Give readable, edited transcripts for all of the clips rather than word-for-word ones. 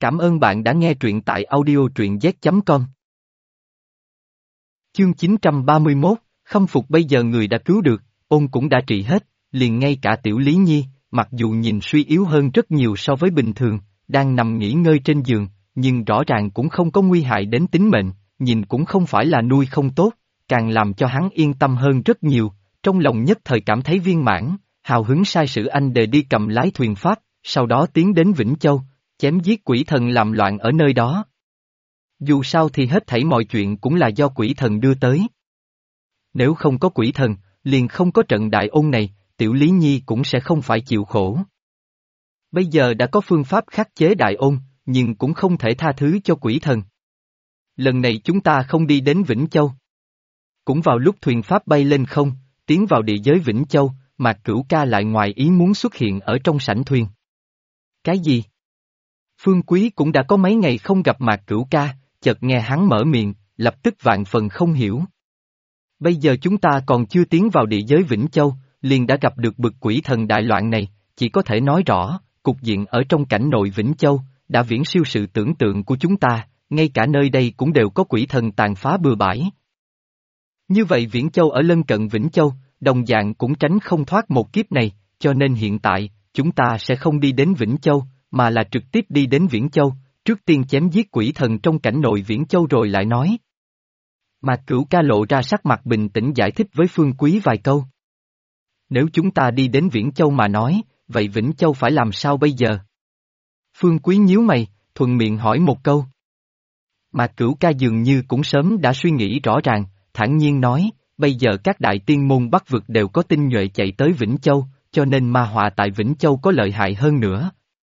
Cảm ơn bạn đã nghe truyện tại audio truyện z.com. Chương 931, khâm phục bây giờ người đã cứu được, ôn cũng đã trị hết, liền ngay cả Tiểu Lý Nhi, mặc dù nhìn suy yếu hơn rất nhiều so với bình thường, đang nằm nghỉ ngơi trên giường, nhưng rõ ràng cũng không có nguy hại đến tính mệnh, nhìn cũng không phải là nuôi không tốt, càng làm cho hắn yên tâm hơn rất nhiều, trong lòng nhất thời cảm thấy viên mãn, hào hứng sai sử anh để đi cầm lái thuyền pháp, sau đó tiến đến Vĩnh Châu, chém giết quỷ thần làm loạn ở nơi đó. Dù sao thì hết thảy mọi chuyện cũng là do quỷ thần đưa tới. Nếu không có quỷ thần, liền không có trận đại ôn này, Tiểu Lý Nhi cũng sẽ không phải chịu khổ. Bây giờ đã có phương pháp khắc chế đại ôn, nhưng cũng không thể tha thứ cho quỷ thần. Lần này chúng ta không đi đến Vĩnh Châu. Cũng vào lúc thuyền pháp bay lên không, tiến vào địa giới Vĩnh Châu, Mạc Cửu Ca lại ngoài ý muốn xuất hiện ở trong sảnh thuyền. Cái gì? Phương Quý cũng đã có mấy ngày không gặp Mạc Cửu Ca, chợt nghe hắn mở miệng, lập tức vạn phần không hiểu. Bây giờ chúng ta còn chưa tiến vào địa giới Vĩnh Châu, liền đã gặp được bực quỷ thần đại loạn này, chỉ có thể nói rõ, cục diện ở trong cảnh nội Vĩnh Châu, đã viễn siêu sự tưởng tượng của chúng ta, ngay cả nơi đây cũng đều có quỷ thần tàn phá bừa bãi. Như vậy Viễn Châu ở lân cận Vĩnh Châu, đồng dạng cũng tránh không thoát một kiếp này, cho nên hiện tại, chúng ta sẽ không đi đến Vĩnh Châu, mà là trực tiếp đi đến Viễn Châu, trước tiên chém giết quỷ thần trong cảnh nội Viễn Châu rồi lại nói. Mạc Cửu Ca lộ ra sắc mặt bình tĩnh giải thích với Phương Quý vài câu. Nếu chúng ta đi đến Viễn Châu mà nói, vậy Vĩnh Châu phải làm sao bây giờ? Phương Quý nhíu mày, thuận miệng hỏi một câu. Mạc Cửu Ca dường như cũng sớm đã suy nghĩ rõ ràng, thản nhiên nói, bây giờ các đại tiên môn Bắc vực đều có tinh nhuệ chạy tới Vĩnh Châu, cho nên ma họa tại Vĩnh Châu có lợi hại hơn nữa.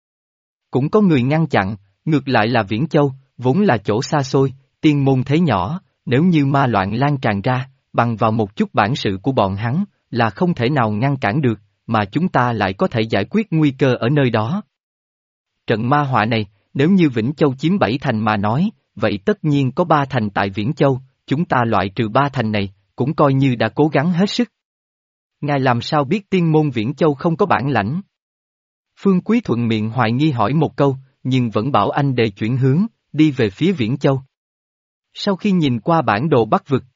Cũng có người ngăn chặn, ngược lại là Viễn Châu, vốn là chỗ xa xôi, tiên môn thế nhỏ, nếu như ma loạn lan tràn ra, bằng vào một chút bản sự của bọn hắn, là không thể nào ngăn cản được, mà chúng ta lại có thể giải quyết nguy cơ ở nơi đó. Trận ma họa này, nếu như Vĩnh Châu chiếm 7 thành mà nói, vậy tất nhiên có 3 thành tại Viễn Châu, chúng ta loại trừ 3 thành này, cũng coi như đã cố gắng hết sức. Ngài làm sao biết tiên môn Viễn Châu không có bản lãnh? Phương Quý thuận miệng hoài nghi hỏi một câu, nhưng vẫn bảo anh để chuyển hướng, đi về phía Viễn Châu. Sau khi nhìn qua bản đồ Bắc vực,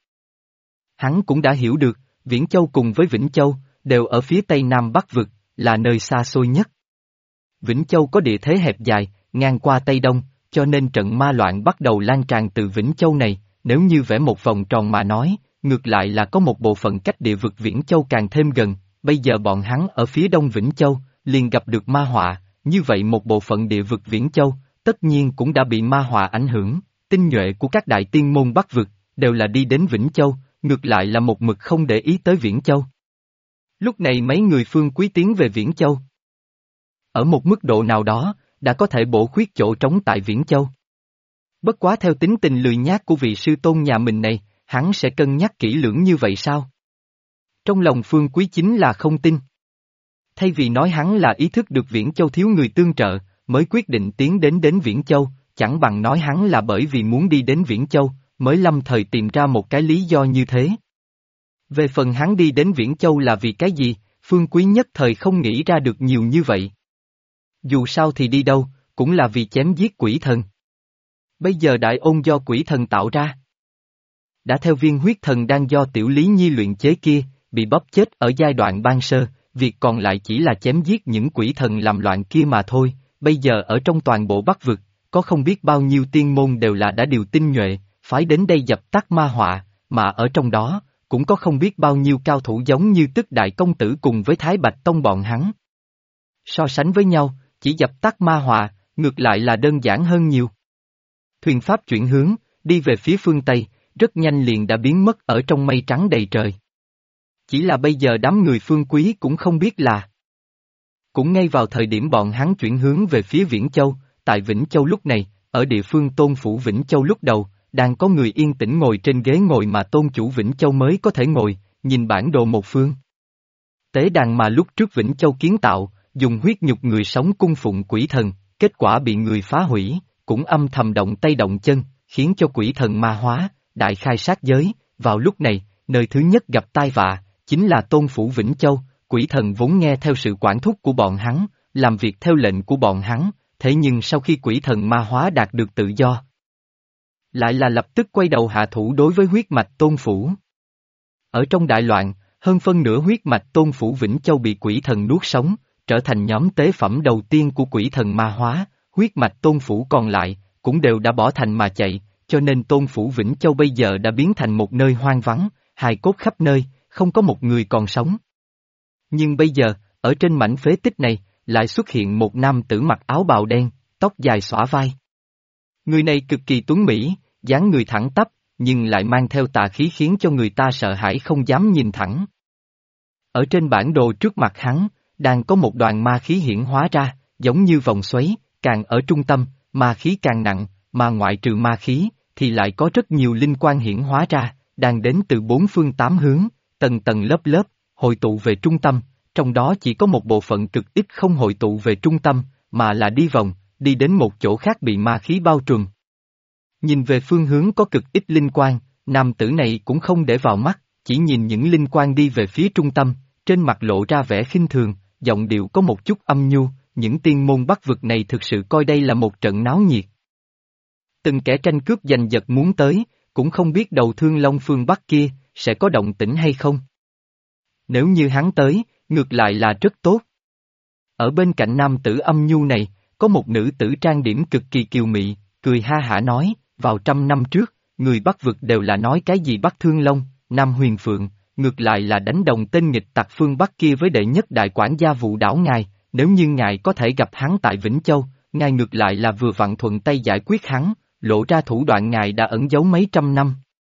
hắn cũng đã hiểu được, Viễn Châu cùng với Vĩnh Châu, đều ở phía tây nam Bắc vực, là nơi xa xôi nhất. Vĩnh Châu có địa thế hẹp dài, ngang qua Tây Đông, cho nên trận ma loạn bắt đầu lan tràn từ Vĩnh Châu này, nếu như vẽ một vòng tròn mà nói, ngược lại là có một bộ phận cách địa vực Viễn Châu càng thêm gần, bây giờ bọn hắn ở phía đông Vĩnh Châu, liền gặp được ma họa, như vậy một bộ phận địa vực Viễn Châu, tất nhiên cũng đã bị ma họa ảnh hưởng, tinh nhuệ của các đại tiên môn Bắc vực, đều là đi đến Vĩnh Châu, ngược lại là một mực không để ý tới Viễn Châu. Lúc này mấy người Phương Quý tiến về Viễn Châu. Ở một mức độ nào đó, đã có thể bổ khuyết chỗ trống tại Viễn Châu. Bất quá theo tính tình lười nhác của vị sư tôn nhà mình này, hắn sẽ cân nhắc kỹ lưỡng như vậy sao? Trong lòng Phương Quý chính là không tin. Thay vì nói hắn là ý thức được Viễn Châu thiếu người tương trợ, mới quyết định tiến đến Viễn Châu, chẳng bằng nói hắn là bởi vì muốn đi đến Viễn Châu, mới lâm thời tìm ra một cái lý do như thế. Về phần hắn đi đến Viễn Châu là vì cái gì, Phương Quý nhất thời không nghĩ ra được nhiều như vậy. Dù sao thì đi đâu, cũng là vì chém giết quỷ thần. Bây giờ đại ôn do quỷ thần tạo ra. Đã theo viên huyết thần đang do Tiểu Lý Nhi luyện chế kia, bị bóp chết ở giai đoạn ban sơ, việc còn lại chỉ là chém giết những quỷ thần làm loạn kia mà thôi, bây giờ ở trong toàn bộ Bắc vực, có không biết bao nhiêu tiên môn đều là đã điều tinh nhuệ, phái đến đây dập tắt ma họa, mà ở trong đó, cũng có không biết bao nhiêu cao thủ giống như Tức Đại Công Tử cùng với Thái Bạch Tông bọn hắn. So sánh với nhau, chỉ dập tắt ma họa, ngược lại là đơn giản hơn nhiều. Thuyền pháp chuyển hướng, đi về phía phương Tây, rất nhanh liền đã biến mất ở trong mây trắng đầy trời. Chỉ là bây giờ đám người Phương Quý cũng không biết là. Cũng ngay vào thời điểm bọn hắn chuyển hướng về phía Viễn Châu, tại Vĩnh Châu lúc này, ở địa phương Tôn Phủ Vĩnh Châu lúc đầu, đang có người yên tĩnh ngồi trên ghế ngồi mà Tôn Chủ Vĩnh Châu mới có thể ngồi, nhìn bản đồ một phương. Tế đàn mà lúc trước Vĩnh Châu kiến tạo, dùng huyết nhục người sống cung phụng quỷ thần, kết quả bị người phá hủy, cũng âm thầm động tay động chân, khiến cho quỷ thần ma hóa, đại khai sát giới. Vào lúc này, nơi thứ nhất gặp tai vạ, chính là Tôn Phủ Vĩnh Châu, quỷ thần vốn nghe theo sự quản thúc của bọn hắn, làm việc theo lệnh của bọn hắn, thế nhưng sau khi quỷ thần ma hóa đạt được tự do, lại là lập tức quay đầu hạ thủ đối với huyết mạch Tôn Phủ. Ở trong đại loạn, hơn phân nửa huyết mạch Tôn Phủ Vĩnh Châu bị quỷ thần nuốt sống, trở thành nhóm tế phẩm đầu tiên của quỷ thần ma hóa, huyết mạch Tôn Phủ còn lại, cũng đều đã bỏ thành mà chạy, cho nên Tôn Phủ Vĩnh Châu bây giờ đã biến thành một nơi hoang vắng, hài cốt khắp nơi, không có một người còn sống. Nhưng bây giờ, ở trên mảnh phế tích này, lại xuất hiện một nam tử mặc áo bào đen, tóc dài xõa vai. Người này cực kỳ tuấn mỹ, dáng người thẳng tắp, nhưng lại mang theo tà khí khiến cho người ta sợ hãi không dám nhìn thẳng. Ở trên bản đồ trước mặt hắn, đang có một đoàn ma khí hiển hóa ra, giống như vòng xoáy, càng ở trung tâm, ma khí càng nặng, mà ngoại trừ ma khí, thì lại có rất nhiều linh quan hiển hóa ra, đang đến từ bốn phương tám hướng, tầng tầng lớp lớp, hội tụ về trung tâm, trong đó chỉ có một bộ phận cực ít không hội tụ về trung tâm, mà là đi vòng, đi đến một chỗ khác bị ma khí bao trùm. Nhìn về phương hướng có cực ít linh quan, nam tử này cũng không để vào mắt, chỉ nhìn những linh quan đi về phía trung tâm, trên mặt lộ ra vẻ khinh thường, giọng điệu có một chút âm nhu, những tiên môn Bắc vực này thực sự coi đây là một trận náo nhiệt. Từng kẻ tranh cướp giành giật muốn tới, cũng không biết đầu Thương Long phương Bắc kia, sẽ có động tĩnh hay không. Nếu như hắn tới, ngược lại là rất tốt. Ở bên cạnh nam tử âm nhu này, có một nữ tử trang điểm cực kỳ kiều mị, cười ha hả nói, vào 100 năm trước, người Bắc vực đều là nói cái gì Bắc Thương Long, Nam Huyền Phượng, ngược lại là đánh đồng tên nghịch tặc phương Bắc kia với đệ nhất đại quản gia Vụ Đảo ngài, nếu như ngài có thể gặp hắn tại Vĩnh Châu, ngài ngược lại là vừa vặn thuận tay giải quyết hắn, lộ ra thủ đoạn ngài đã ẩn giấu mấy trăm năm.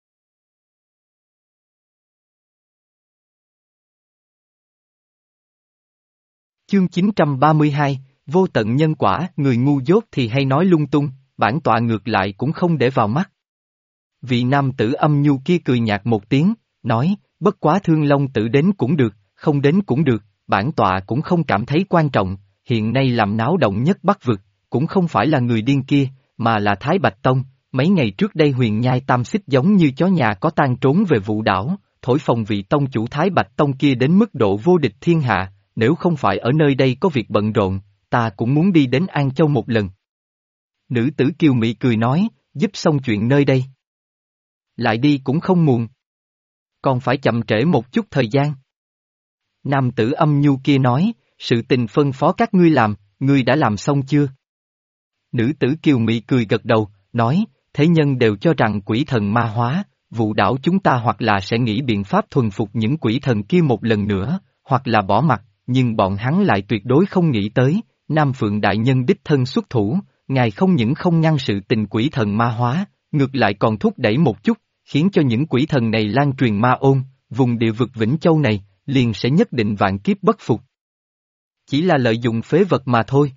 Chương 932, vô tận nhân quả, người ngu dốt thì hay nói lung tung, bản tọa ngược lại cũng không để vào mắt. Vị nam tử âm nhu kia cười nhạt một tiếng, nói, bất quá Thương Long tử đến cũng được, không đến cũng được, bản tọa cũng không cảm thấy quan trọng, hiện nay làm náo động nhất Bắc vực, cũng không phải là người điên kia, mà là Thái Bạch Tông, mấy ngày trước đây Huyền Nhai Tam Xích giống như chó nhà có tang trốn về Vụ Đảo, thổi phồng vị tông chủ Thái Bạch Tông kia đến mức độ vô địch thiên hạ, nếu không phải ở nơi đây có việc bận rộn, ta cũng muốn đi đến An Châu một lần. Nữ tử kiều mị cười nói, giúp xong chuyện nơi đây. Lại đi cũng không muộn. Còn phải chậm trễ một chút thời gian. Nam tử âm nhu kia nói, sự tình phân phó các ngươi làm, ngươi đã làm xong chưa? Nữ tử kiều mị cười gật đầu, nói, thế nhân đều cho rằng quỷ thần ma hóa, Vụ Đảo chúng ta hoặc là sẽ nghĩ biện pháp thuần phục những quỷ thần kia một lần nữa, hoặc là bỏ mặt, nhưng bọn hắn lại tuyệt đối không nghĩ tới, Nam Phượng Đại Nhân đích thân xuất thủ, ngài không những không ngăn sự tình quỷ thần ma hóa, ngược lại còn thúc đẩy một chút, khiến cho những quỷ thần này lan truyền ma ôn, vùng địa vực Vĩnh Châu này, liền sẽ nhất định vạn kiếp bất phục. Chỉ là lợi dụng phế vật mà thôi.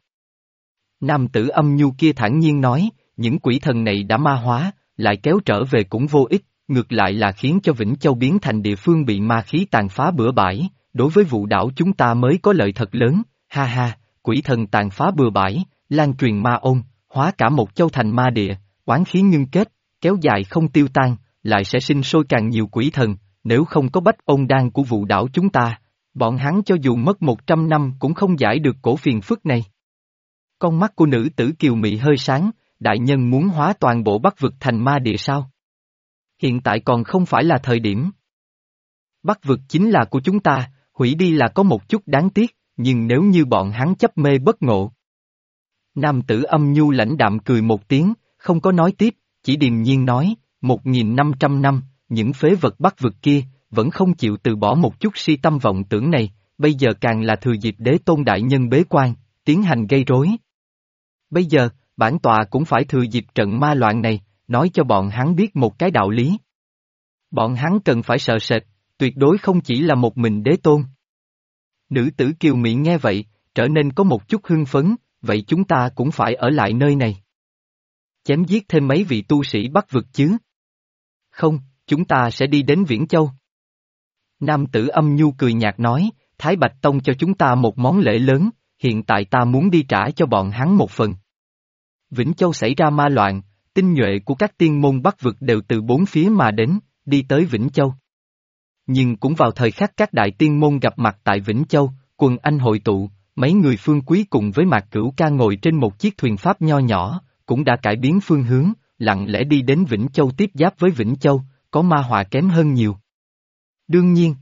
Nam tử âm nhu kia thản nhiên nói, những quỷ thần này đã ma hóa, lại kéo trở về cũng vô ích, ngược lại là khiến cho Vĩnh Châu biến thành địa phương bị ma khí tàn phá bừa bãi, đối với Vụ Đảo chúng ta mới có lợi thật lớn, ha ha, quỷ thần tàn phá bừa bãi, lan truyền ma ôn, hóa cả một châu thành ma địa, oán khí ngưng kết, kéo dài không tiêu tan, lại sẽ sinh sôi càng nhiều quỷ thần, nếu không có bách ôn đan của Vụ Đảo chúng ta, bọn hắn cho dù mất 100 năm cũng không giải được cổ phiền phức này. Con mắt của nữ tử kiều mị hơi sáng, đại nhân muốn hóa toàn bộ Bắc vực thành ma địa sao? Hiện tại còn không phải là thời điểm. Bắc vực chính là của chúng ta, hủy đi là có một chút đáng tiếc, nhưng nếu như bọn hắn chấp mê bất ngộ. Nam tử âm nhu lãnh đạm cười một tiếng, không có nói tiếp, chỉ điềm nhiên nói, 1.500 năm, những phế vật Bắc vực kia, vẫn không chịu từ bỏ một chút si tâm vọng tưởng này, bây giờ càng là thừa dịp Đế Tôn đại nhân bế quan, tiến hành gây rối. Bây giờ, bản tọa cũng phải thừa dịp trận ma loạn này, nói cho bọn hắn biết một cái đạo lý. Bọn hắn cần phải sợ sệt, tuyệt đối không chỉ là một mình Đế Tôn. Nữ tử kiều mị nghe vậy, trở nên có một chút hưng phấn, vậy chúng ta cũng phải ở lại nơi này. Chém giết thêm mấy vị tu sĩ Bắc vực chứ? Không, chúng ta sẽ đi đến Viễn Châu. Nam tử âm nhu cười nhạt nói, Thái Bạch Tông cho chúng ta một món lễ lớn, hiện tại ta muốn đi trả cho bọn hắn một phần. Vĩnh Châu xảy ra ma loạn, tinh nhuệ của các tiên môn Bắc vực đều từ bốn phía mà đến, đi tới Vĩnh Châu. Nhưng cũng vào thời khắc các đại tiên môn gặp mặt tại Vĩnh Châu, quần anh hội tụ, mấy người Phương Quý cùng với Mạc Cửu Ca ngồi trên một chiếc thuyền pháp nho nhỏ, cũng đã cải biến phương hướng, lặng lẽ đi đến Vĩnh Châu tiếp giáp với Vĩnh Châu, có ma họa kém hơn nhiều. Đương nhiên,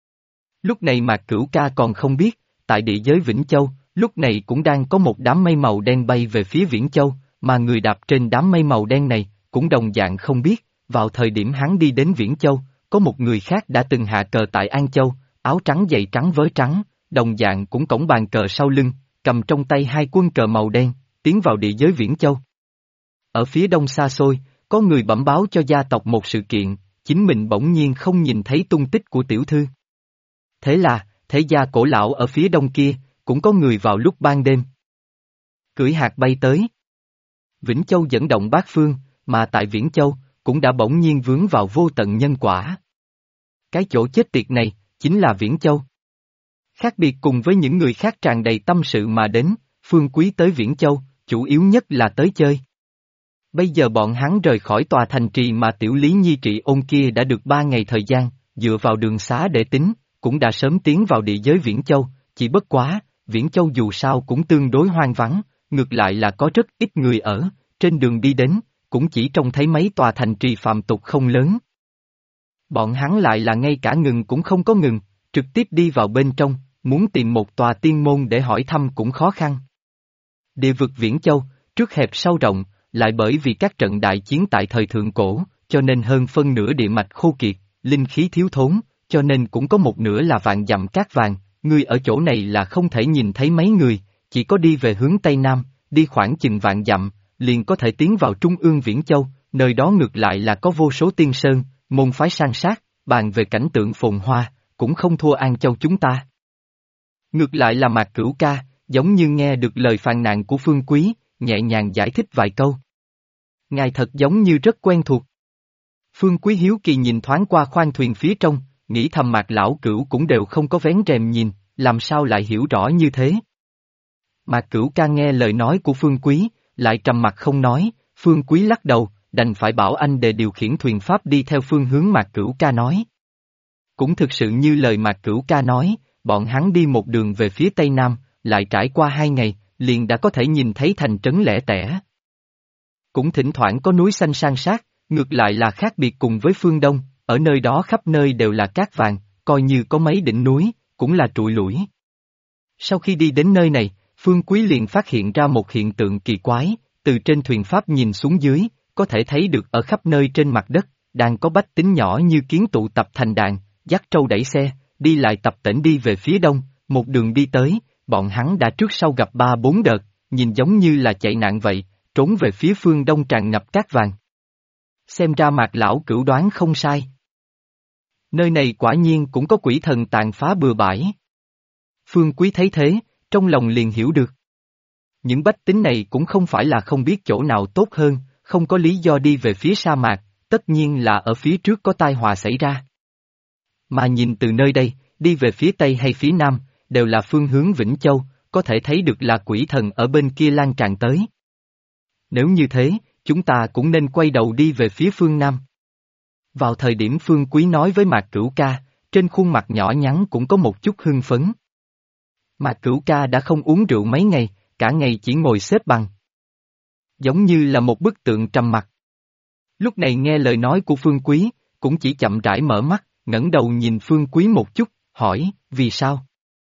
lúc này Mạc Cửu Ca còn không biết, tại địa giới Vĩnh Châu, lúc này cũng đang có một đám mây màu đen bay về phía Viễn Châu, mà người đạp trên đám mây màu đen này, cũng đồng dạng không biết, vào thời điểm hắn đi đến Viễn Châu, có một người khác đã từng hạ cờ tại An Châu, áo trắng giày trắng vớ trắng, đồng dạng cũng cõng bàn cờ sau lưng, cầm trong tay hai quân cờ màu đen, tiến vào địa giới Viễn Châu. Ở phía đông xa xôi, có người bẩm báo cho gia tộc một sự kiện, chính mình bỗng nhiên không nhìn thấy tung tích của tiểu thư. Thế là, thế gia cổ lão ở phía đông kia, cũng có người vào lúc ban đêm. Cưỡi hạt bay tới. Vĩnh Châu dẫn động bát phương, mà tại Viễn Châu, cũng đã bỗng nhiên vướng vào vô tận nhân quả. Cái chỗ chết tiệt này, chính là Viễn Châu. Khác biệt cùng với những người khác tràn đầy tâm sự mà đến, Phương Quý tới Viễn Châu, chủ yếu nhất là tới chơi. Bây giờ bọn hắn rời khỏi tòa thành trì mà Tiểu Lý Nhi trị ôn kia đã được 3 ngày thời gian, dựa vào đường xá để tính, cũng đã sớm tiến vào địa giới Viễn Châu, chỉ bất quá, Viễn Châu dù sao cũng tương đối hoang vắng, ngược lại là có rất ít người ở, trên đường đi đến, cũng chỉ trông thấy mấy tòa thành trì phạm tục không lớn. Bọn hắn lại là ngay cả ngừng cũng không có ngừng, trực tiếp đi vào bên trong, muốn tìm một tòa tiên môn để hỏi thăm cũng khó khăn. Địa vực Viễn Châu, trước hẹp sau rộng, lại bởi vì các trận đại chiến tại thời thượng cổ, cho nên hơn phân nửa địa mạch khô kiệt, linh khí thiếu thốn, cho nên cũng có một nửa là vạn dặm cát vàng, người ở chỗ này là không thể nhìn thấy mấy người, chỉ có đi về hướng Tây Nam, đi khoảng chừng vạn dặm, liền có thể tiến vào Trung ương Viễn Châu, nơi đó ngược lại là có vô số tiên sơn, môn phái san sát, bàn về cảnh tượng phồn hoa, cũng không thua An Châu chúng ta. Ngược lại là Mạc Cửu Ca, giống như nghe được lời phàn nàn của Phương Quý, nhẹ nhàng giải thích vài câu. Ngài thật giống như rất quen thuộc. Phương Quý hiếu kỳ nhìn thoáng qua khoang thuyền phía trong, nghĩ thầm Mạc lão Cửu cũng đều không có vén rèm nhìn, làm sao lại hiểu rõ như thế. Mạc Cửu Ca nghe lời nói của Phương Quý, lại trầm mặt không nói, Phương Quý lắc đầu, đành phải bảo anh để điều khiển thuyền pháp đi theo phương hướng Mạc Cửu Ca nói. Cũng thực sự như lời Mạc Cửu Ca nói, bọn hắn đi một đường về phía Tây Nam, lại trải qua 2 ngày, liền đã có thể nhìn thấy thành trấn lẻ tẻ. Cũng thỉnh thoảng có núi xanh san sát, ngược lại là khác biệt cùng với phương Đông, ở nơi đó khắp nơi đều là cát vàng, coi như có mấy đỉnh núi, cũng là trụi lủi. Sau khi đi đến nơi này, Phương Quý liền phát hiện ra một hiện tượng kỳ quái, từ trên thuyền pháp nhìn xuống dưới, có thể thấy được ở khắp nơi trên mặt đất, đang có bách tính nhỏ như kiến tụ tập thành đàn, dắt trâu đẩy xe, đi lại tập tễnh đi về phía đông, một đường đi tới, bọn hắn đã trước sau gặp 3-4 đợt, nhìn giống như là chạy nạn vậy, trốn về phía phương đông tràn ngập cát vàng. Xem ra Mạc lão Cửu đoán không sai. Nơi này quả nhiên cũng có quỷ thần tàn phá bừa bãi. Phương Quý thấy thế, trong lòng liền hiểu được. Những bách tính này cũng không phải là không biết chỗ nào tốt hơn, không có lý do đi về phía sa mạc, tất nhiên là ở phía trước có tai họa xảy ra. Mà nhìn từ nơi đây, đi về phía Tây hay phía Nam, đều là phương hướng Vĩnh Châu, có thể thấy được là quỷ thần ở bên kia lan tràn tới. Nếu như thế, chúng ta cũng nên quay đầu đi về phía phương Nam. Vào thời điểm Phương Quý nói với Mạc Cửu Ca, trên khuôn mặt nhỏ nhắn cũng có một chút hưng phấn. Mạc Cửu Ca đã không uống rượu mấy ngày, cả ngày chỉ ngồi xếp bằng. Giống như là một bức tượng trầm mặc. Lúc này nghe lời nói của Phương Quý, cũng chỉ chậm rãi mở mắt, ngẩng đầu nhìn Phương Quý một chút, hỏi, vì sao?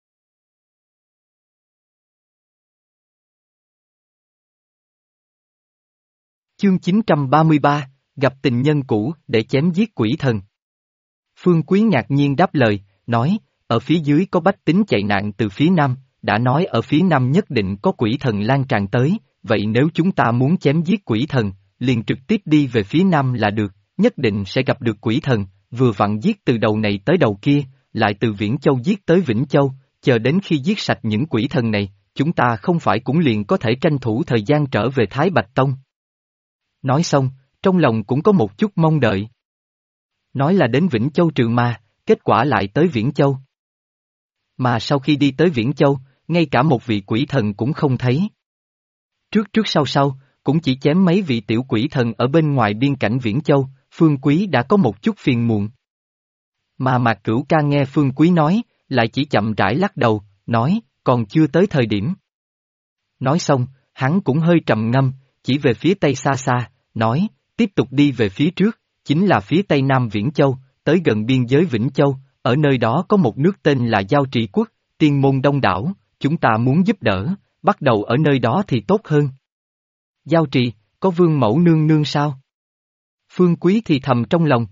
Chương 933, gặp tình nhân cũ để chém giết quỷ thần. Phương Quý ngạc nhiên đáp lời, nói, ở phía dưới có bách tính chạy nạn từ phía Nam, đã nói ở phía Nam nhất định có quỷ thần lan tràn tới, vậy nếu chúng ta muốn chém giết quỷ thần, liền trực tiếp đi về phía Nam là được, nhất định sẽ gặp được quỷ thần, vừa vặn giết từ đầu này tới đầu kia, lại từ Viễn Châu giết tới Vĩnh Châu, chờ đến khi giết sạch những quỷ thần này, chúng ta không phải cũng liền có thể tranh thủ thời gian trở về Thái Bạch Tông. Nói xong, trong lòng cũng có một chút mong đợi. Nói là đến Vĩnh Châu trừ ma, kết quả lại tới Viễn Châu. Mà sau khi đi tới Viễn Châu, ngay cả một vị quỷ thần cũng không thấy. Trước sau, cũng chỉ chém mấy vị tiểu quỷ thần ở bên ngoài biên cảnh Viễn Châu, Phương Quý đã có một chút phiền muộn. Mà Mạc Cửu Ca nghe Phương Quý nói, lại chỉ chậm rãi lắc đầu, nói, còn chưa tới thời điểm. Nói xong, hắn cũng hơi trầm ngâm, chỉ về phía tây xa xa, nói, tiếp tục đi về phía trước, chính là phía tây nam Viễn Châu, tới gần biên giới Vĩnh Châu, ở nơi đó có một nước tên là Giao Trì Quốc, tiên môn đông đảo, chúng ta muốn giúp đỡ, bắt đầu ở nơi đó thì tốt hơn. Giao Trì, có vương mẫu nương nương sao? Phương Quý thì thầm trong lòng.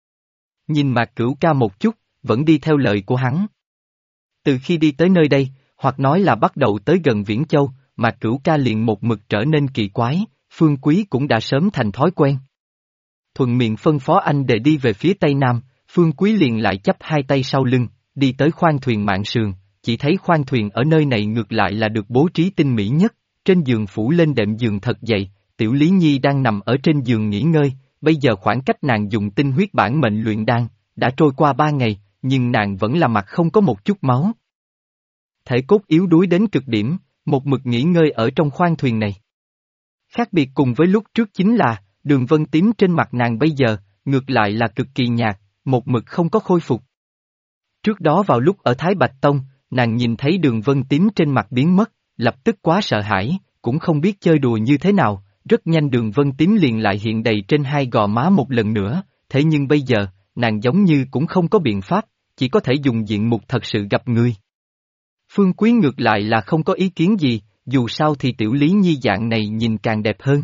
Nhìn Mạc Cửu Ca một chút, vẫn đi theo lời của hắn. Từ khi đi tới nơi đây, hoặc nói là bắt đầu tới gần Viễn Châu, Mạc Cửu Ca liền một mực trở nên kỳ quái, Phương Quý cũng đã sớm thành thói quen. Thuận miệng phân phó anh để đi về phía tây nam, Phương Quý liền lại chắp hai tay sau lưng, đi tới khoang thuyền Mạn Sườn, chỉ thấy khoang thuyền ở nơi này ngược lại là được bố trí tinh mỹ nhất, trên giường phủ lên đệm giường thật dày, Tiểu Lý Nhi đang nằm ở trên giường nghỉ ngơi, bây giờ khoảng cách nàng dùng tinh huyết bản mệnh luyện đan, đã trôi qua 3 ngày, nhưng nàng vẫn là mặt không có một chút máu. Thể cốt yếu đuối đến cực điểm, một mực nghỉ ngơi ở trong khoang thuyền này. Khác biệt cùng với lúc trước chính là, đường vân tím trên mặt nàng bây giờ, ngược lại là cực kỳ nhạt, một mực không có khôi phục. Trước đó vào lúc ở Thái Bạch Tông, nàng nhìn thấy đường vân tím trên mặt biến mất, lập tức quá sợ hãi, cũng không biết chơi đùa như thế nào, rất nhanh đường vân tím liền lại hiện đầy trên hai gò má một lần nữa, thế nhưng bây giờ, nàng giống như cũng không có biện pháp, chỉ có thể dùng diện mục thật sự gặp người. Phương Quý ngược lại là không có ý kiến gì, dù sao thì Tiểu Lý Nhi dạng này nhìn càng đẹp hơn.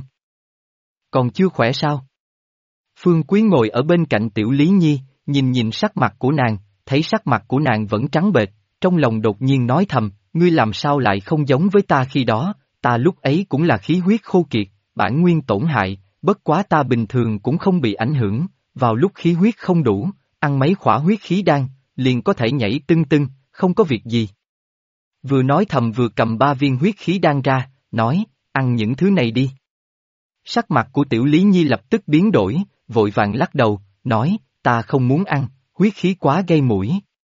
Còn chưa khỏe sao? Phương Quý ngồi ở bên cạnh Tiểu Lý Nhi, nhìn sắc mặt của nàng, thấy sắc mặt của nàng vẫn trắng bệch, trong lòng đột nhiên nói thầm, ngươi làm sao lại không giống với ta khi đó, ta lúc ấy cũng là khí huyết khô kiệt, bản nguyên tổn hại, bất quá ta bình thường cũng không bị ảnh hưởng, vào lúc khí huyết không đủ, ăn mấy khỏa huyết khí đan, liền có thể nhảy tưng tưng, không có việc gì. Vừa nói thầm vừa cầm 3 viên huyết khí đan ra, nói, ăn những thứ này đi. Sắc mặt của Tiểu Lý Nhi lập tức biến đổi, vội vàng lắc đầu, nói, ta không muốn ăn, huyết khí quá gây mũi.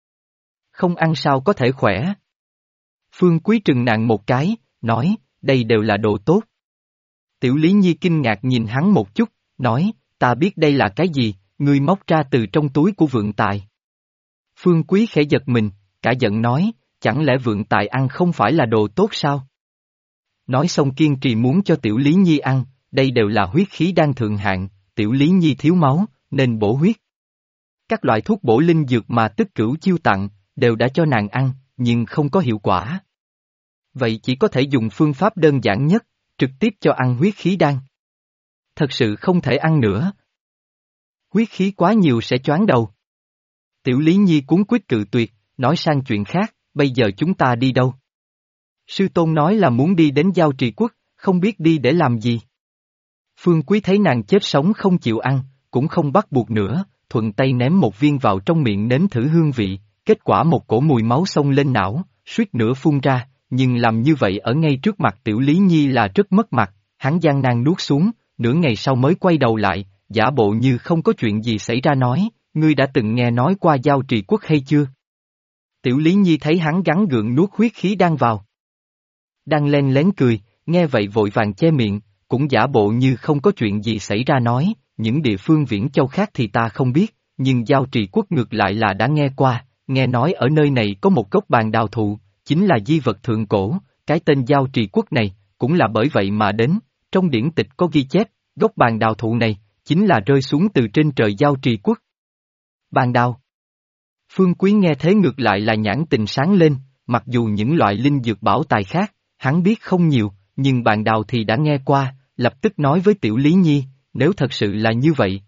Không ăn sao có thể khỏe. Phương Quý trừng nàng một cái, nói, đây đều là đồ tốt. Tiểu Lý Nhi kinh ngạc nhìn hắn một chút, nói, ta biết đây là cái gì, ngươi móc ra từ trong túi của Vượng Tài. Phương Quý khẽ giật mình, cả giận nói, chẳng lẽ Vượng Tài ăn không phải là đồ tốt sao? Nói xong kiên trì muốn cho Tiểu Lý Nhi ăn, đây đều là huyết khí đan thượng hạng, Tiểu Lý Nhi thiếu máu, nên bổ huyết. Các loại thuốc bổ linh dược mà Tức Cửu chiêu tặng, đều đã cho nàng ăn, nhưng không có hiệu quả. Vậy chỉ có thể dùng phương pháp đơn giản nhất, trực tiếp cho ăn huyết khí đan. Thật sự không thể ăn nữa. Huyết khí quá nhiều sẽ choáng đầu. Tiểu Lý Nhi cuống quýt cự tuyệt, nói sang chuyện khác, bây giờ chúng ta đi đâu? Sư tôn nói là muốn đi đến Giao Trì Quốc, không biết đi để làm gì. Phương Quý thấy nàng chết sống không chịu ăn, cũng không bắt buộc nữa, thuận tay ném một viên vào trong miệng nếm thử hương vị, kết quả một cổ mùi máu xông lên não, suýt nữa phun ra, nhưng làm như vậy ở ngay trước mặt Tiểu Lý Nhi là rất mất mặt, hắn gian nan nuốt xuống, nửa ngày sau mới quay đầu lại, giả bộ như không có chuyện gì xảy ra nói, ngươi đã từng nghe nói qua Giao Trì Quốc hay chưa? Tiểu Lý Nhi thấy hắn gắng gượng nuốt huyết khí đang vào. Đang len lén cười, nghe vậy vội vàng che miệng, cũng giả bộ như không có chuyện gì xảy ra nói, những địa phương Viễn Châu khác thì ta không biết, nhưng Giao Trì Quốc ngược lại là đã nghe qua, nghe nói ở nơi này có một gốc bàn đào thụ, chính là di vật thượng cổ, cái tên Giao Trì Quốc này, cũng là bởi vậy mà đến, trong điển tịch có ghi chép, gốc bàn đào thụ này, chính là rơi xuống từ trên trời Giao Trì Quốc. Bàn đào. Phương Quý nghe thế ngược lại là nhãn tình sáng lên, mặc dù những loại linh dược bảo tài khác, hắn biết không nhiều, nhưng bàn đào thì đã nghe qua, lập tức nói với Tiểu Lý Nhi, nếu thật sự là như vậy.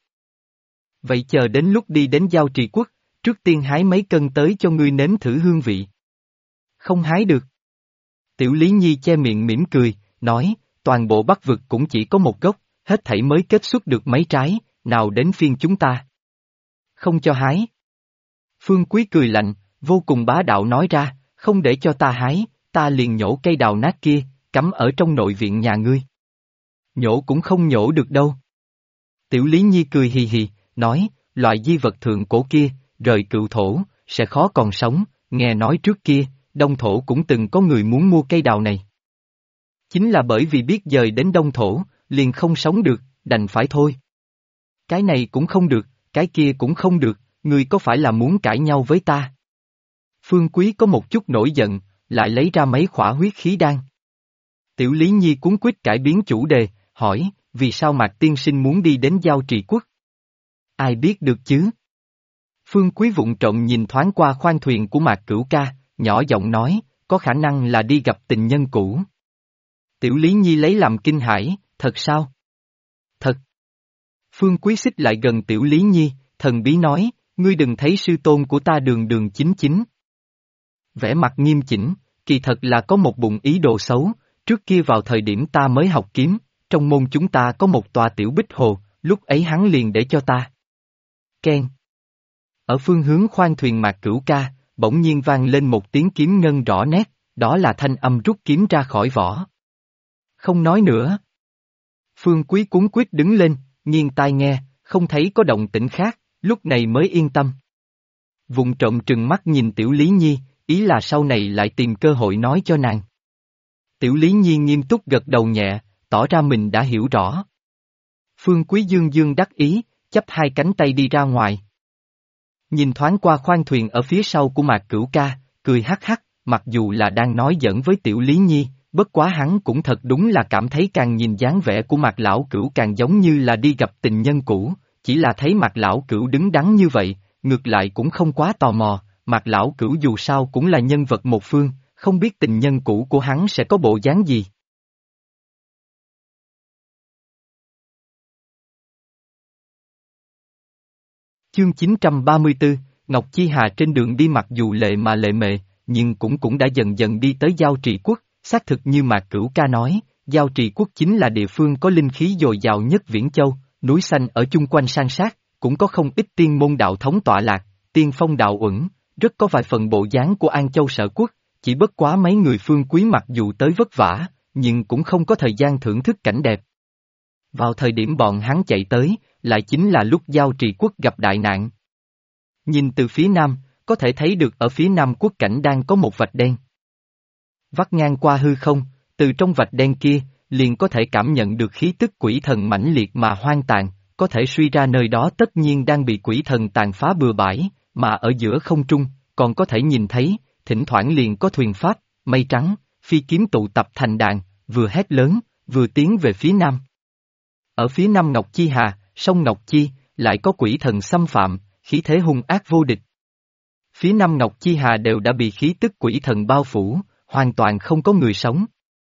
Vậy chờ đến lúc đi đến Giao Trì Quốc, trước tiên hái mấy cân tới cho ngươi nếm thử hương vị. Không hái được. Tiểu Lý Nhi che miệng mỉm cười, nói, toàn bộ Bắc vực cũng chỉ có một gốc, hết thảy mới kết xuất được mấy trái, nào đến phiên chúng ta. Không cho hái. Phương Quý cười lạnh, vô cùng bá đạo nói ra, không để cho ta hái, ta liền nhổ cây đào nát kia, cắm ở trong nội viện nhà ngươi. Nhổ cũng không nhổ được đâu. Tiểu Lý Nhi cười hì hì, nói, loại di vật thượng cổ kia, rời cựu thổ, sẽ khó còn sống, nghe nói trước kia, Đông Thổ cũng từng có người muốn mua cây đào này. Chính là bởi vì biết dời đến Đông Thổ, liền không sống được, đành phải thôi. Cái này cũng không được, cái kia cũng không được, ngươi có phải là muốn cãi nhau với ta? Phương Quý có một chút nổi giận, lại lấy ra mấy khỏa huyết khí đan. Tiểu Lý Nhi cuống quýt cải biến chủ đề, hỏi, vì sao Mạc tiên sinh muốn đi đến Giao Trì Quốc? Ai biết được chứ? Phương Quý vụng trộm nhìn thoáng qua khoang thuyền của Mạc Cửu Ca, nhỏ giọng nói, có khả năng là đi gặp tình nhân cũ. Tiểu Lý Nhi lấy làm kinh hãi, thật sao? Thật. Phương Quý xích lại gần Tiểu Lý Nhi, thần bí nói, ngươi đừng thấy sư tôn của ta đường đường chính chính. Vẻ mặt nghiêm chỉnh, kỳ thật là có một bụng ý đồ xấu, trước kia vào thời điểm ta mới học kiếm, trong môn chúng ta có một tòa tiểu bích hồ, lúc ấy hắn liền để cho ta. Keng. Ở phương hướng khoang thuyền Mạc Cửu Ca, bỗng nhiên vang lên một tiếng kiếm ngân rõ nét, đó là thanh âm rút kiếm ra khỏi vỏ. Không nói nữa. Phương Quý cuống quýt đứng lên, nghiêng tai nghe, không thấy có động tĩnh khác, lúc này mới yên tâm. Vụng trộm trừng mắt nhìn Tiểu Lý Nhi, ý là sau này lại tìm cơ hội nói cho nàng. Tiểu Lý Nhi nghiêm túc gật đầu nhẹ, tỏ ra mình đã hiểu rõ. Phương Quý dương dương đắc ý, chắp hai cánh tay đi ra ngoài. Nhìn thoáng qua khoang thuyền ở phía sau của Mạc Cửu Ca, cười hắc hắc, mặc dù là đang nói giỡn với Tiểu Lý Nhi, bất quá hắn cũng thật đúng là cảm thấy càng nhìn dáng vẻ của Mạc Lão Cửu càng giống như là đi gặp tình nhân cũ, chỉ là thấy Mạc Lão Cửu đứng đắn như vậy, ngược lại cũng không quá tò mò, Mạc Lão Cửu dù sao cũng là nhân vật một phương, không biết tình nhân cũ của hắn sẽ có bộ dáng gì. Chương 934, Ngọc Chi Hà trên đường đi mặc dù lệ mà lệ mề, nhưng cũng đã dần dần đi tới Giao Trì Quốc, xác thực như Mạc Cửu Ca nói, Giao Trì Quốc chính là địa phương có linh khí dồi dào nhất Viễn Châu, núi xanh ở chung quanh san sát, cũng có không ít tiên môn đạo thống tọa lạc, tiên phong đạo uẩn, rất có vài phần bộ dáng của An Châu Sở Quốc, chỉ bất quá mấy người Phương Quý mặc dù tới vất vả, nhưng cũng không có thời gian thưởng thức cảnh đẹp. Vào thời điểm bọn hắn chạy tới, lại chính là lúc Giao Trì Quốc gặp đại nạn. Nhìn từ phía nam, có thể thấy được ở phía nam quốc cảnh đang có một vạch đen. Vắt ngang qua hư không, từ trong vạch đen kia, liền có thể cảm nhận được khí tức quỷ thần mãnh liệt mà hoang tàn, có thể suy ra nơi đó tất nhiên đang bị quỷ thần tàn phá bừa bãi, mà ở giữa không trung, còn có thể nhìn thấy, thỉnh thoảng liền có thuyền pháp, mây trắng, phi kiếm tụ tập thành đàn, vừa hét lớn, vừa tiến về phía nam. Ở phía nam Ngọc Chi Hà, sông Ngọc Chi, lại có quỷ thần xâm phạm, khí thế hung ác vô địch. Phía nam Ngọc Chi Hà đều đã bị khí tức quỷ thần bao phủ, hoàn toàn không có người sống.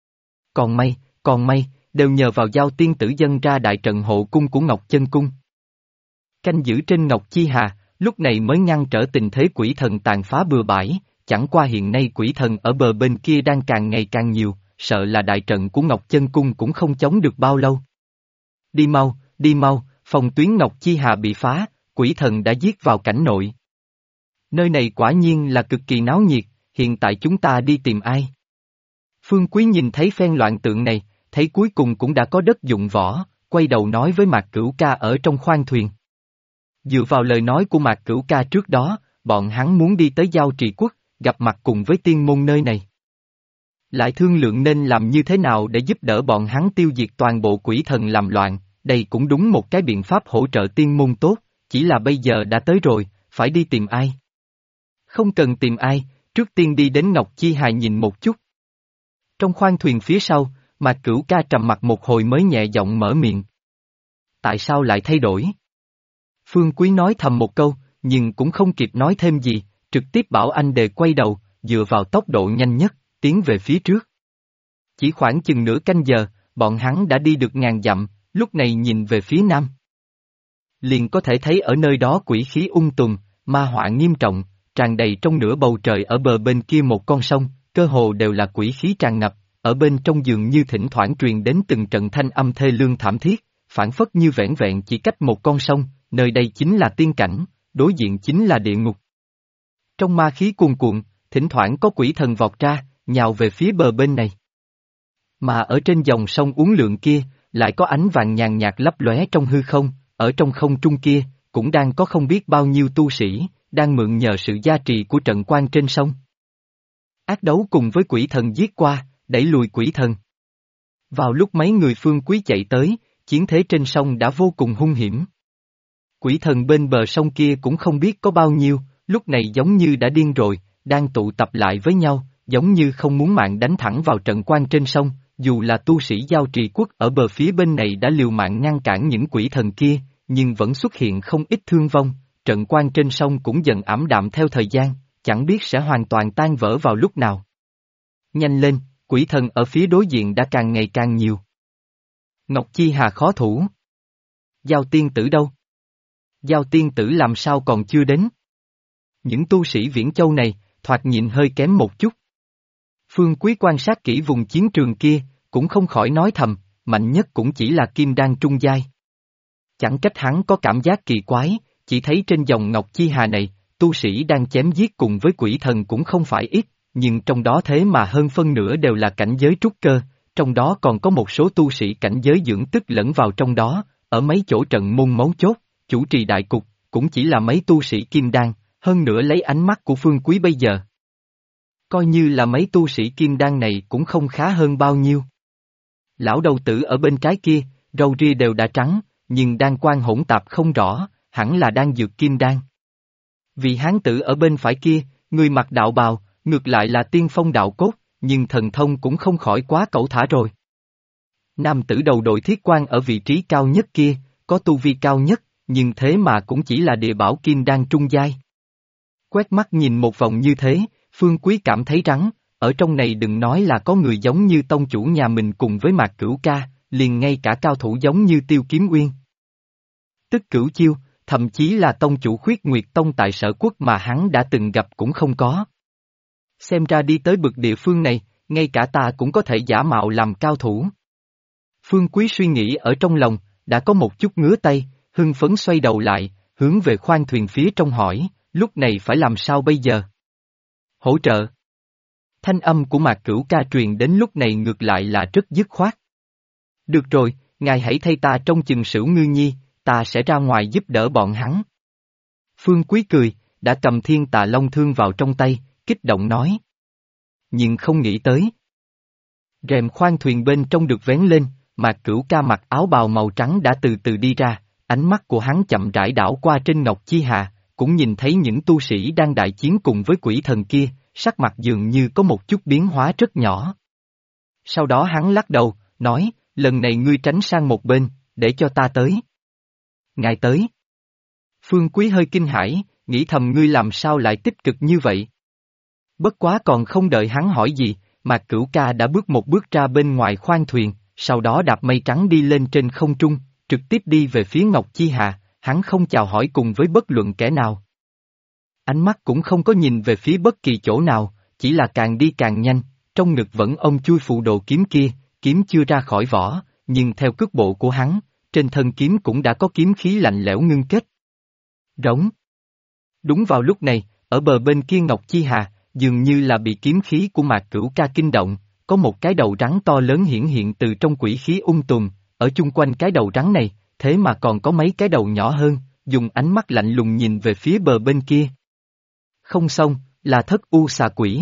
Còn may, đều nhờ vào Giao tiên tử dâng ra đại trận hộ cung của Ngọc Chân Cung. Canh giữ trên Ngọc Chi Hà, lúc này mới ngăn trở tình thế quỷ thần tàn phá bừa bãi, chẳng qua hiện nay quỷ thần ở bờ bên kia đang càng ngày càng nhiều, sợ là đại trận của Ngọc Chân Cung cũng không chống được bao lâu. Đi mau, phòng tuyến Ngọc Chi Hà bị phá, quỷ thần đã giết vào cảnh nội. Nơi này quả nhiên là cực kỳ náo nhiệt, hiện tại chúng ta đi tìm ai? Phương Quý nhìn thấy phen loạn tượng này, thấy cuối cùng cũng đã có đất dụng võ, quay đầu nói với Mạc Cửu Ca ở trong khoang thuyền. Dựa vào lời nói của Mạc Cửu Ca trước đó, bọn hắn muốn đi tới Giao Trì Quốc, gặp mặt cùng với tiên môn nơi này. Lại thương lượng nên làm như thế nào để giúp đỡ bọn hắn tiêu diệt toàn bộ quỷ thần làm loạn, đây cũng đúng một cái biện pháp hỗ trợ tiên môn tốt, chỉ là bây giờ đã tới rồi, phải đi tìm ai? Không cần tìm ai, trước tiên đi đến Ngọc Chi Hà nhìn một chút. Trong khoang thuyền phía sau, Mạc Cửu Ca trầm mặt một hồi mới nhẹ giọng mở miệng. Tại sao lại thay đổi? Phương Quý nói thầm một câu, nhưng cũng không kịp nói thêm gì, trực tiếp bảo anh đề quay đầu, dựa vào tốc độ nhanh nhất, tiến về phía trước. Chỉ khoảng chừng nửa canh giờ, bọn hắn đã đi được ngàn dặm, lúc này nhìn về phía nam. Liền có thể thấy ở nơi đó quỷ khí ung tùm, ma họa nghiêm trọng, tràn đầy trong nửa bầu trời ở bờ bên kia một con sông, cơ hồ đều là quỷ khí tràn ngập, ở bên trong dường như thỉnh thoảng truyền đến từng trận thanh âm thê lương thảm thiết, phản phất như vẻn vẹn chỉ cách một con sông, nơi đây chính là tiên cảnh, đối diện chính là địa ngục. Trong ma khí cuồn cuộn, thỉnh thoảng có quỷ thần vọt ra, nhào về phía bờ bên này. Mà ở trên dòng sông uốn lượn kia, lại có ánh vàng nhàn nhạt lấp lóe trong hư không, ở trong không trung kia, cũng đang có không biết bao nhiêu tu sĩ, đang mượn nhờ sự gia trì của trận quan trên sông. Ác đấu cùng với quỷ thần giết qua, đẩy lùi quỷ thần. Vào lúc mấy người Phương Quý chạy tới, chiến thế trên sông đã vô cùng hung hiểm. Quỷ thần bên bờ sông kia cũng không biết có bao nhiêu, lúc này giống như đã điên rồi, đang tụ tập lại với nhau, giống như không muốn mạng đánh thẳng vào trận quan trên sông, dù là tu sĩ giao trì quốc ở bờ phía bên này đã liều mạng ngăn cản những quỷ thần kia, nhưng vẫn xuất hiện không ít thương vong, trận quan trên sông cũng dần ảm đạm theo thời gian, chẳng biết sẽ hoàn toàn tan vỡ vào lúc nào. Nhanh lên, quỷ thần ở phía đối diện đã càng ngày càng nhiều. Ngọc Chi Hà khó thủ. Giao tiên tử đâu? Giao tiên tử làm sao còn chưa đến? Những tu sĩ Viễn Châu này, thoạt nhìn hơi kém một chút. Phương Quý quan sát kỹ vùng chiến trường kia, cũng không khỏi nói thầm, mạnh nhất cũng chỉ là kim đan trung giai. Chẳng trách hắn có cảm giác kỳ quái, chỉ thấy trên dòng Ngọc Chi Hà này, tu sĩ đang chém giết cùng với quỷ thần cũng không phải ít, nhưng trong đó thế mà hơn phân nửa đều là cảnh giới trúc cơ, trong đó còn có một số tu sĩ cảnh giới dưỡng tức lẫn vào trong đó, ở mấy chỗ trận môn mấu chốt, chủ trì đại cục, cũng chỉ là mấy tu sĩ kim đan, hơn nữa lấy ánh mắt của Phương Quý bây giờ. Coi như là mấy tu sĩ kim đan này cũng không khá hơn bao nhiêu. Lão đầu tử ở bên trái kia, râu ria đều đã trắng, nhưng đan quan hỗn tạp không rõ, hẳn là đang dược kim đan. Vị hán tử ở bên phải kia, người mặc đạo bào, ngược lại là tiên phong đạo cốt, nhưng thần thông cũng không khỏi quá cẩu thả rồi. Nam tử đầu đội thiết quan ở vị trí cao nhất kia, có tu vi cao nhất, nhưng thế mà cũng chỉ là địa bảo kim đan trung giai. Quét mắt nhìn một vòng như thế, Phương Quý cảm thấy rắn, ở trong này đừng nói là có người giống như tông chủ nhà mình cùng với Mạc Cửu Ca, liền ngay cả cao thủ giống như Tiêu Kiếm Uyên. Tức Cửu Chiêu, thậm chí là tông chủ Khuyết Nguyệt Tông tại Sở Quốc mà hắn đã từng gặp cũng không có. Xem ra đi tới bực địa phương này, ngay cả ta cũng có thể giả mạo làm cao thủ. Phương Quý suy nghĩ ở trong lòng, đã có một chút ngứa tay, hưng phấn xoay đầu lại, hướng về khoang thuyền phía trong hỏi, lúc này phải làm sao bây giờ? Hỗ trợ. Thanh âm của Mạc Cửu Ca truyền đến lúc này ngược lại là rất dứt khoát. Được rồi, ngài hãy thay ta trông chừng Sửu Ngư Nhi, ta sẽ ra ngoài giúp đỡ bọn hắn. Phương Quý cười, đã cầm Thiên Tà Long thương vào trong tay, kích động nói. Nhưng không nghĩ tới. Rèm khoang thuyền bên trong được vén lên, Mạc Cửu Ca mặc áo bào màu trắng đã từ từ đi ra, ánh mắt của hắn chậm rãi đảo qua trên Ngọc Chi Hà, cũng nhìn thấy những tu sĩ đang đại chiến cùng với quỷ thần kia, sắc mặt dường như có một chút biến hóa rất nhỏ. Sau đó hắn lắc đầu, nói, lần này ngươi tránh sang một bên, để cho ta tới. Ngài tới. Phương Quý hơi kinh hãi, nghĩ thầm ngươi làm sao lại tích cực như vậy. Bất quá còn không đợi hắn hỏi gì, Mạc Cửu Ca đã bước một bước ra bên ngoài khoang thuyền, sau đó đạp mây trắng đi lên trên không trung, trực tiếp đi về phía Ngọc Chi Hà, hắn không chào hỏi cùng với bất luận kẻ nào. Ánh mắt cũng không có nhìn về phía bất kỳ chỗ nào, chỉ là càng đi càng nhanh, trong ngực vẫn ôm chui phù đồ kiếm kia, kiếm chưa ra khỏi vỏ, nhưng theo cước bộ của hắn, trên thân kiếm cũng đã có kiếm khí lạnh lẽo ngưng kết. Rống. Đúng vào lúc này, ở bờ bên kia Ngọc Chi Hà, dường như là bị kiếm khí của Mạc Cửu Ca kinh động, có một cái đầu rắn to lớn hiển hiện từ trong quỷ khí tùm, ở chung quanh cái đầu rắn này, thế mà còn có mấy cái đầu nhỏ hơn, dùng ánh mắt lạnh lùng nhìn về phía bờ bên kia. Không xong, là Thất U Xà Quỷ.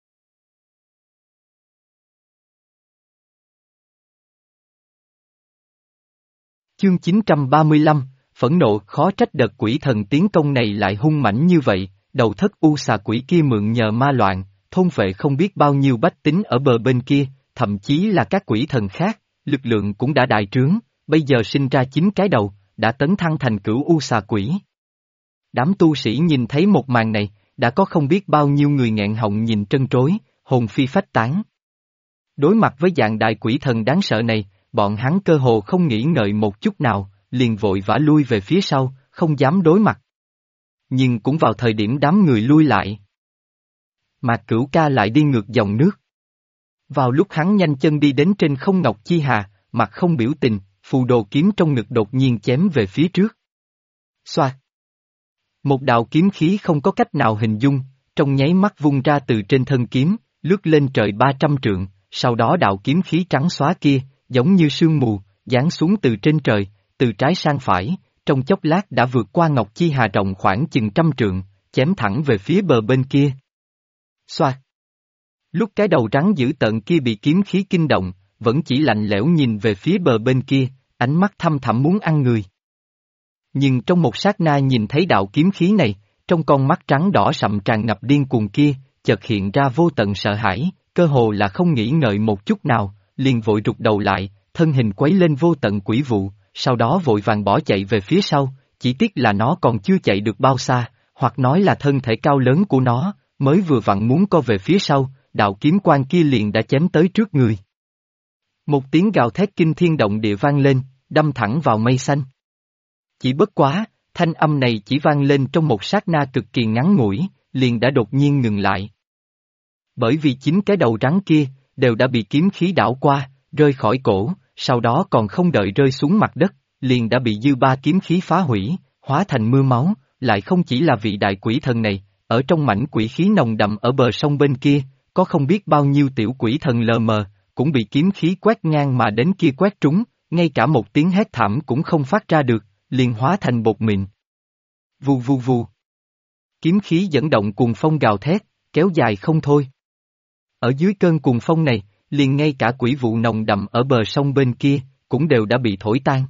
Chương 935, phẫn nộ khó trách đợt quỷ thần tiến công này lại hung mãnh như vậy, đầu Thất U Xà Quỷ kia mượn nhờ ma loạn, thôn phệ không biết bao nhiêu bách tính ở bờ bên kia, thậm chí là các quỷ thần khác, lực lượng cũng đã đại trướng, bây giờ sinh ra 9 cái đầu, đã tấn thăng thành Cửu U Xà Quỷ. Đám tu sĩ nhìn thấy một màn này, đã có không biết bao nhiêu người nghẹn họng nhìn trân trối, hồn phi phách tán. Đối mặt với dạng đại quỷ thần đáng sợ này, bọn hắn cơ hồ không nghĩ ngợi một chút nào, liền vội vã lui về phía sau, không dám đối mặt. Nhưng cũng vào thời điểm đám người lui lại, Mạc Cửu Ca lại đi ngược dòng nước. Vào lúc hắn nhanh chân đi đến trên không Ngọc Chi Hà, mặt không biểu tình, phù đồ kiếm trong ngực đột nhiên chém về phía trước. Xoạt! Một đạo kiếm khí không có cách nào hình dung, trong nháy mắt vung ra từ trên thân kiếm, lướt lên trời 300 trượng, sau đó đạo kiếm khí trắng xóa kia, giống như sương mù, giáng xuống từ trên trời, từ trái sang phải, trong chốc lát đã vượt qua Ngọc Chi Hà rộng khoảng chừng 100 trượng, chém thẳng về phía bờ bên kia. Xoạt! Lúc cái đầu rắn dữ tợn kia bị kiếm khí kinh động, vẫn chỉ lạnh lẽo nhìn về phía bờ bên kia, ánh mắt thăm thẳm muốn ăn người. Nhưng trong một sát na nhìn thấy đạo kiếm khí này, trong con mắt trắng đỏ sậm tràn ngập điên cuồng kia, chợt hiện ra vô tận sợ hãi, cơ hồ là không nghĩ ngợi một chút nào, liền vội rụt đầu lại, thân hình quấy lên vô tận quỷ vụ, sau đó vội vàng bỏ chạy về phía sau, chỉ tiếc là nó còn chưa chạy được bao xa, hoặc nói là thân thể cao lớn của nó, mới vừa vặn muốn co về phía sau, đạo kiếm quang kia liền đã chém tới trước người. Một tiếng gào thét kinh thiên động địa vang lên, đâm thẳng vào mây xanh. Chỉ bất quá, thanh âm này chỉ vang lên trong một sát na cực kỳ ngắn ngủi, liền đã đột nhiên ngừng lại. Bởi vì chính cái đầu rắn kia, đều đã bị kiếm khí đảo qua, rơi khỏi cổ, sau đó còn không đợi rơi xuống mặt đất, liền đã bị dư ba kiếm khí phá hủy, hóa thành mưa máu, lại không chỉ là vị đại quỷ thần này, ở trong mảnh quỷ khí nồng đậm ở bờ sông bên kia, có không biết bao nhiêu tiểu quỷ thần lờ mờ, cũng bị kiếm khí quét ngang mà đến kia quét trúng, ngay cả một tiếng hét thảm cũng không phát ra được, liền hóa thành bột mịn. Vù vù vù. Kiếm khí dẫn động cuồng phong gào thét, kéo dài không thôi. Ở dưới cơn cuồng phong này, liền ngay cả quỷ vụ nồng đậm ở bờ sông bên kia, cũng đều đã bị thổi tan.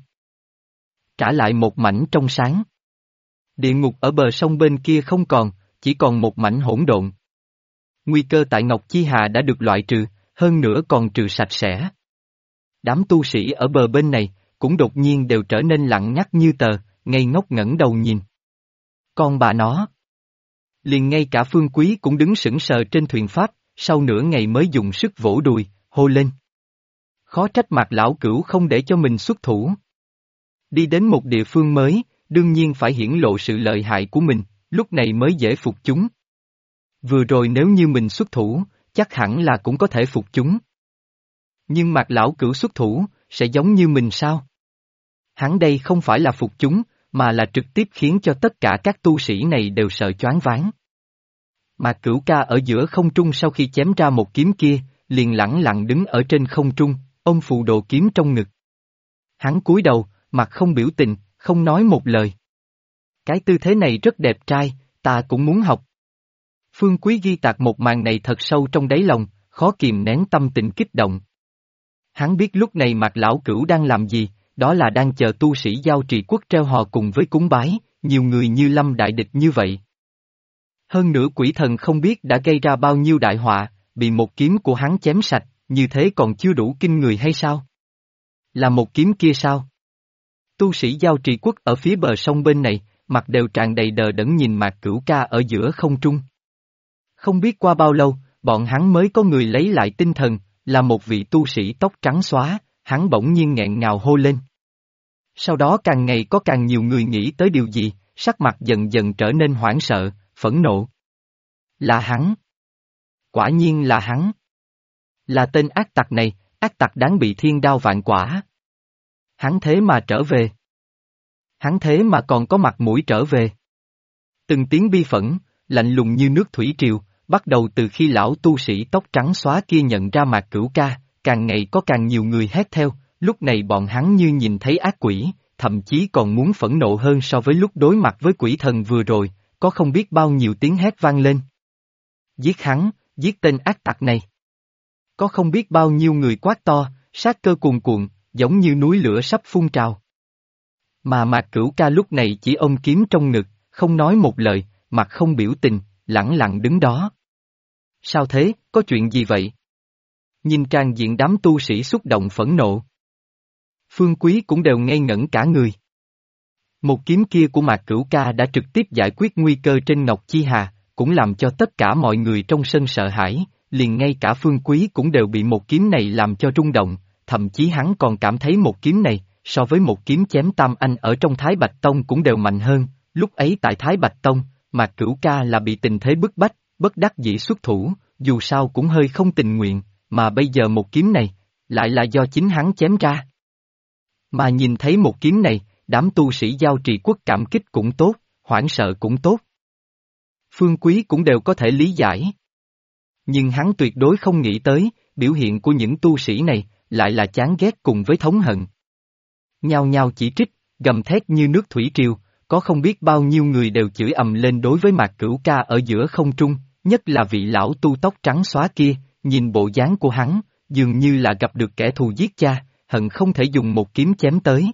Trả lại một mảnh trong sáng. Địa ngục ở bờ sông bên kia không còn, chỉ còn một mảnh hỗn độn. Nguy cơ tại Ngọc Chi Hà đã được loại trừ, hơn nữa còn trừ sạch sẽ. Đám tu sĩ ở bờ bên này, cũng đột nhiên đều trở nên lặng ngắt như tờ, ngây ngốc ngẩng đầu nhìn. Con bà nó. Liền ngay cả Phương Quý cũng đứng sững sờ trên thuyền pháp, sau nửa ngày mới dùng sức vỗ đùi, hô lên. Khó trách Mạc lão cửu không để cho mình xuất thủ. Đi đến một địa phương mới, đương nhiên phải hiển lộ sự lợi hại của mình, lúc này mới dễ phục chúng. Vừa rồi nếu như mình xuất thủ, chắc hẳn là cũng có thể phục chúng. Nhưng Mạc lão cửu xuất thủ, sẽ giống như mình sao? Hắn đây không phải là phục chúng, mà là trực tiếp khiến cho tất cả các tu sĩ này đều sợ choáng váng. Mạc Cửu Ca ở giữa không trung sau khi chém ra một kiếm kia, liền lẳng lặng đứng ở trên không trung, ôm phù đồ kiếm trong ngực. Hắn cúi đầu, mặt không biểu tình, không nói một lời. Cái tư thế này rất đẹp trai, ta cũng muốn học. Phương Quý ghi tạc một màn này thật sâu trong đáy lòng, khó kìm nén tâm tình kích động. Hắn biết lúc này Mạc Lão Cửu đang làm gì, đó là đang chờ tu sĩ giao trì quốc treo hò cùng với cúng bái, nhiều người như lâm đại địch như vậy. Hơn nữa quỷ thần không biết đã gây ra bao nhiêu đại họa, bị một kiếm của hắn chém sạch, như thế còn chưa đủ kinh người hay sao? Là một kiếm kia sao? Tu sĩ giao trì quốc ở phía bờ sông bên này, mặt đều tràn đầy đờ đẫn nhìn Mạc Cửu Ca ở giữa không trung. Không biết qua bao lâu, bọn hắn mới có người lấy lại tinh thần, là một vị tu sĩ tóc trắng xóa, hắn bỗng nhiên nghẹn ngào hô lên. Sau đó càng ngày có càng nhiều người nghĩ tới điều gì, sắc mặt dần dần trở nên hoảng sợ, phẫn nộ. Là hắn. Quả nhiên là hắn. Là tên ác tặc này, ác tặc đáng bị thiên đao vạn quả. Hắn thế mà trở về. Hắn thế mà còn có mặt mũi trở về. Từng tiếng bi phẫn, lạnh lùng như nước thủy triều, bắt đầu từ khi lão tu sĩ tóc trắng xóa kia nhận ra Mạc Cửu Ca, càng ngày có càng nhiều người hét theo, lúc này bọn hắn như nhìn thấy ác quỷ, thậm chí còn muốn phẫn nộ hơn so với lúc đối mặt với quỷ thần vừa rồi, có không biết bao nhiêu tiếng hét vang lên. Giết hắn, giết tên ác tặc này. Có không biết bao nhiêu người quát to, sát cơ cuồn cuộn, giống như núi lửa sắp phun trào. Mà Mạc Cửu Ca lúc này chỉ ôm kiếm trong ngực, không nói một lời, mặt không biểu tình, lẳng lặng đứng đó. Sao thế, có chuyện gì vậy? Nhìn tràn diện đám tu sĩ xúc động phẫn nộ. Phương Quý cũng đều ngây ngẩn cả người. Một kiếm kia của Mạc Cửu Ca đã trực tiếp giải quyết nguy cơ trên Ngọc Chi Hà, cũng làm cho tất cả mọi người trong sân sợ hãi, liền ngay cả Phương Quý cũng đều bị một kiếm này làm cho rung động, thậm chí hắn còn cảm thấy một kiếm này, so với một kiếm chém Tam Anh ở trong Thái Bạch Tông cũng đều mạnh hơn, lúc ấy tại Thái Bạch Tông, Mạc Cửu Ca là bị tình thế bức bách, bất đắc dĩ xuất thủ, dù sao cũng hơi không tình nguyện, mà bây giờ một kiếm này, lại là do chính hắn chém ra. Mà nhìn thấy một kiếm này, đám tu sĩ giao trì quốc cảm kích cũng tốt, hoảng sợ cũng tốt. Phương Quý cũng đều có thể lý giải. Nhưng hắn tuyệt đối không nghĩ tới, biểu hiện của những tu sĩ này, lại là chán ghét cùng với thống hận. Nhao nhao chỉ trích, gầm thét như nước thủy triều, có không biết bao nhiêu người đều chửi ầm lên đối với Mạc Cửu Ca ở giữa không trung, nhất là vị lão tu tóc trắng xóa kia, nhìn bộ dáng của hắn, dường như là gặp được kẻ thù giết cha, hận không thể dùng một kiếm chém tới.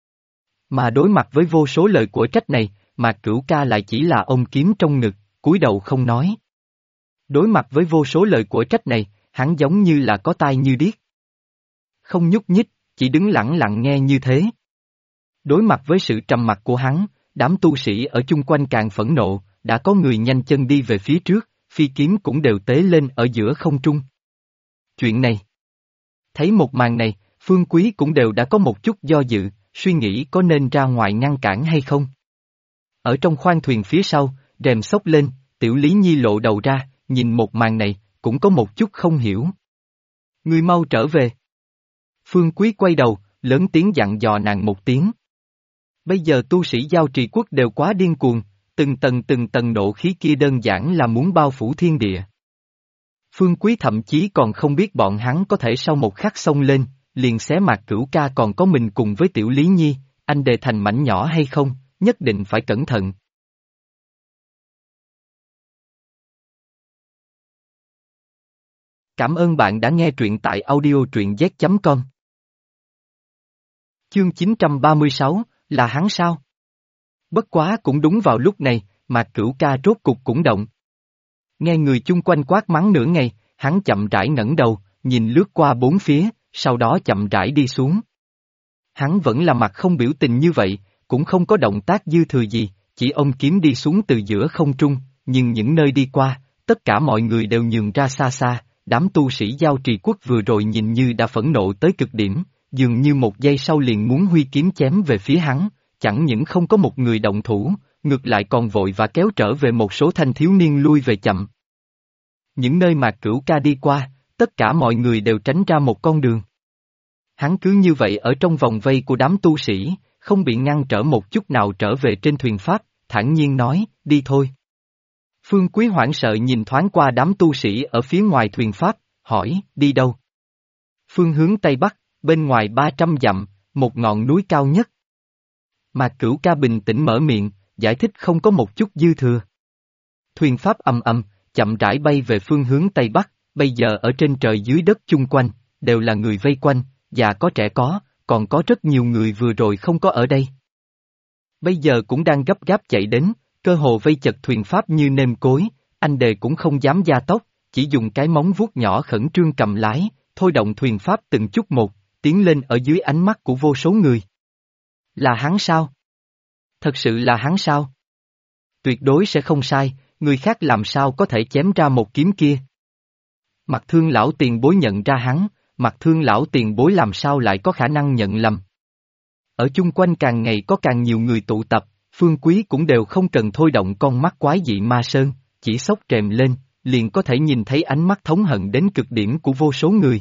Mà đối mặt với vô số lời của trách này, Mạc Cửu Ca lại chỉ là ôm kiếm trong ngực, cúi đầu không nói. Đối mặt với vô số lời của trách này, hắn giống như là có tai như điếc. Không nhúc nhích, chỉ đứng lặng lặng nghe như thế. Đối mặt với sự trầm mặc của hắn, đám tu sĩ ở chung quanh càng phẫn nộ, đã có người nhanh chân đi về phía trước, phi kiếm cũng đều tế lên ở giữa không trung. Chuyện này. Thấy một màn này, Phương Quý cũng đều đã có một chút do dự, suy nghĩ có nên ra ngoài ngăn cản hay không. Ở trong khoang thuyền phía sau, rèm xốc lên, Tiểu Lý Nhi lộ đầu ra, nhìn một màn này, cũng có một chút không hiểu. Ngươi mau trở về. Phương Quý quay đầu, lớn tiếng dặn dò nàng một tiếng. Bây giờ tu sĩ Giao Trì Quốc đều quá điên cuồng, từng tầng nộ khí kia đơn giản là muốn bao phủ thiên địa. Phương Quý thậm chí còn không biết bọn hắn có thể sau một khắc xông lên, liền xé Mạc Cửu Ca còn có mình cùng với Tiểu Lý Nhi, anh đề thành mảnh nhỏ hay không, nhất định phải cẩn thận. Cảm ơn bạn đã nghe truyện tại audio truyện z.com. Chương 936, là hắn sao? Bất quá cũng đúng vào lúc này, Mạc Cửu Ca rốt cục cũng động. Nghe người chung quanh quát mắng nửa ngày, hắn chậm rãi ngẩng đầu, nhìn lướt qua bốn phía, sau đó chậm rãi đi xuống. Hắn vẫn là mặt không biểu tình như vậy, cũng không có động tác dư thừa gì, chỉ ôm kiếm đi xuống từ giữa không trung, nhưng những nơi đi qua, tất cả mọi người đều nhường ra xa xa, đám tu sĩ Giao Trì Quốc vừa rồi nhìn như đã phẫn nộ tới cực điểm, dường như một giây sau liền muốn huy kiếm chém về phía hắn, chẳng những không có một người động thủ, ngược lại còn vội và kéo trở về một số thanh thiếu niên lui về chậm. Những nơi mà Cửu Ca đi qua, tất cả mọi người đều tránh ra một con đường. Hắn cứ như vậy ở trong vòng vây của đám tu sĩ, không bị ngăn trở một chút nào trở về trên thuyền pháp, thản nhiên nói, đi thôi. Phương Quý hoảng sợ nhìn thoáng qua đám tu sĩ ở phía ngoài thuyền pháp, hỏi, đi đâu? Phương hướng Tây Bắc, bên ngoài 300 dặm, một ngọn núi cao nhất. Mạc Cửu Ca bình tĩnh mở miệng, giải thích không có một chút dư thừa. Thuyền pháp ầm ầm, chậm rãi bay về phương hướng Tây Bắc, bây giờ ở trên trời dưới đất chung quanh, đều là người vây quanh, già có trẻ có, còn có rất nhiều người vừa rồi không có ở đây. Bây giờ cũng đang gấp gáp chạy đến, cơ hồ vây chật thuyền pháp như nêm cối, anh đề cũng không dám gia tốc, chỉ dùng cái móng vuốt nhỏ khẩn trương cầm lái, thôi động thuyền pháp từng chút một, tiến lên ở dưới ánh mắt của vô số người. Là hắn sao? Thật sự là hắn sao? Tuyệt đối sẽ không sai, người khác làm sao có thể chém ra một kiếm kia. Mặt Thương lão tiền bối nhận ra hắn, Mặt Thương lão tiền bối làm sao lại có khả năng nhận lầm. Ở chung quanh càng ngày có càng nhiều người tụ tập, Phương Quý cũng đều không cần thôi động con mắt quái dị ma sơn, chỉ xốc rèm lên, liền có thể nhìn thấy ánh mắt thống hận đến cực điểm của vô số người.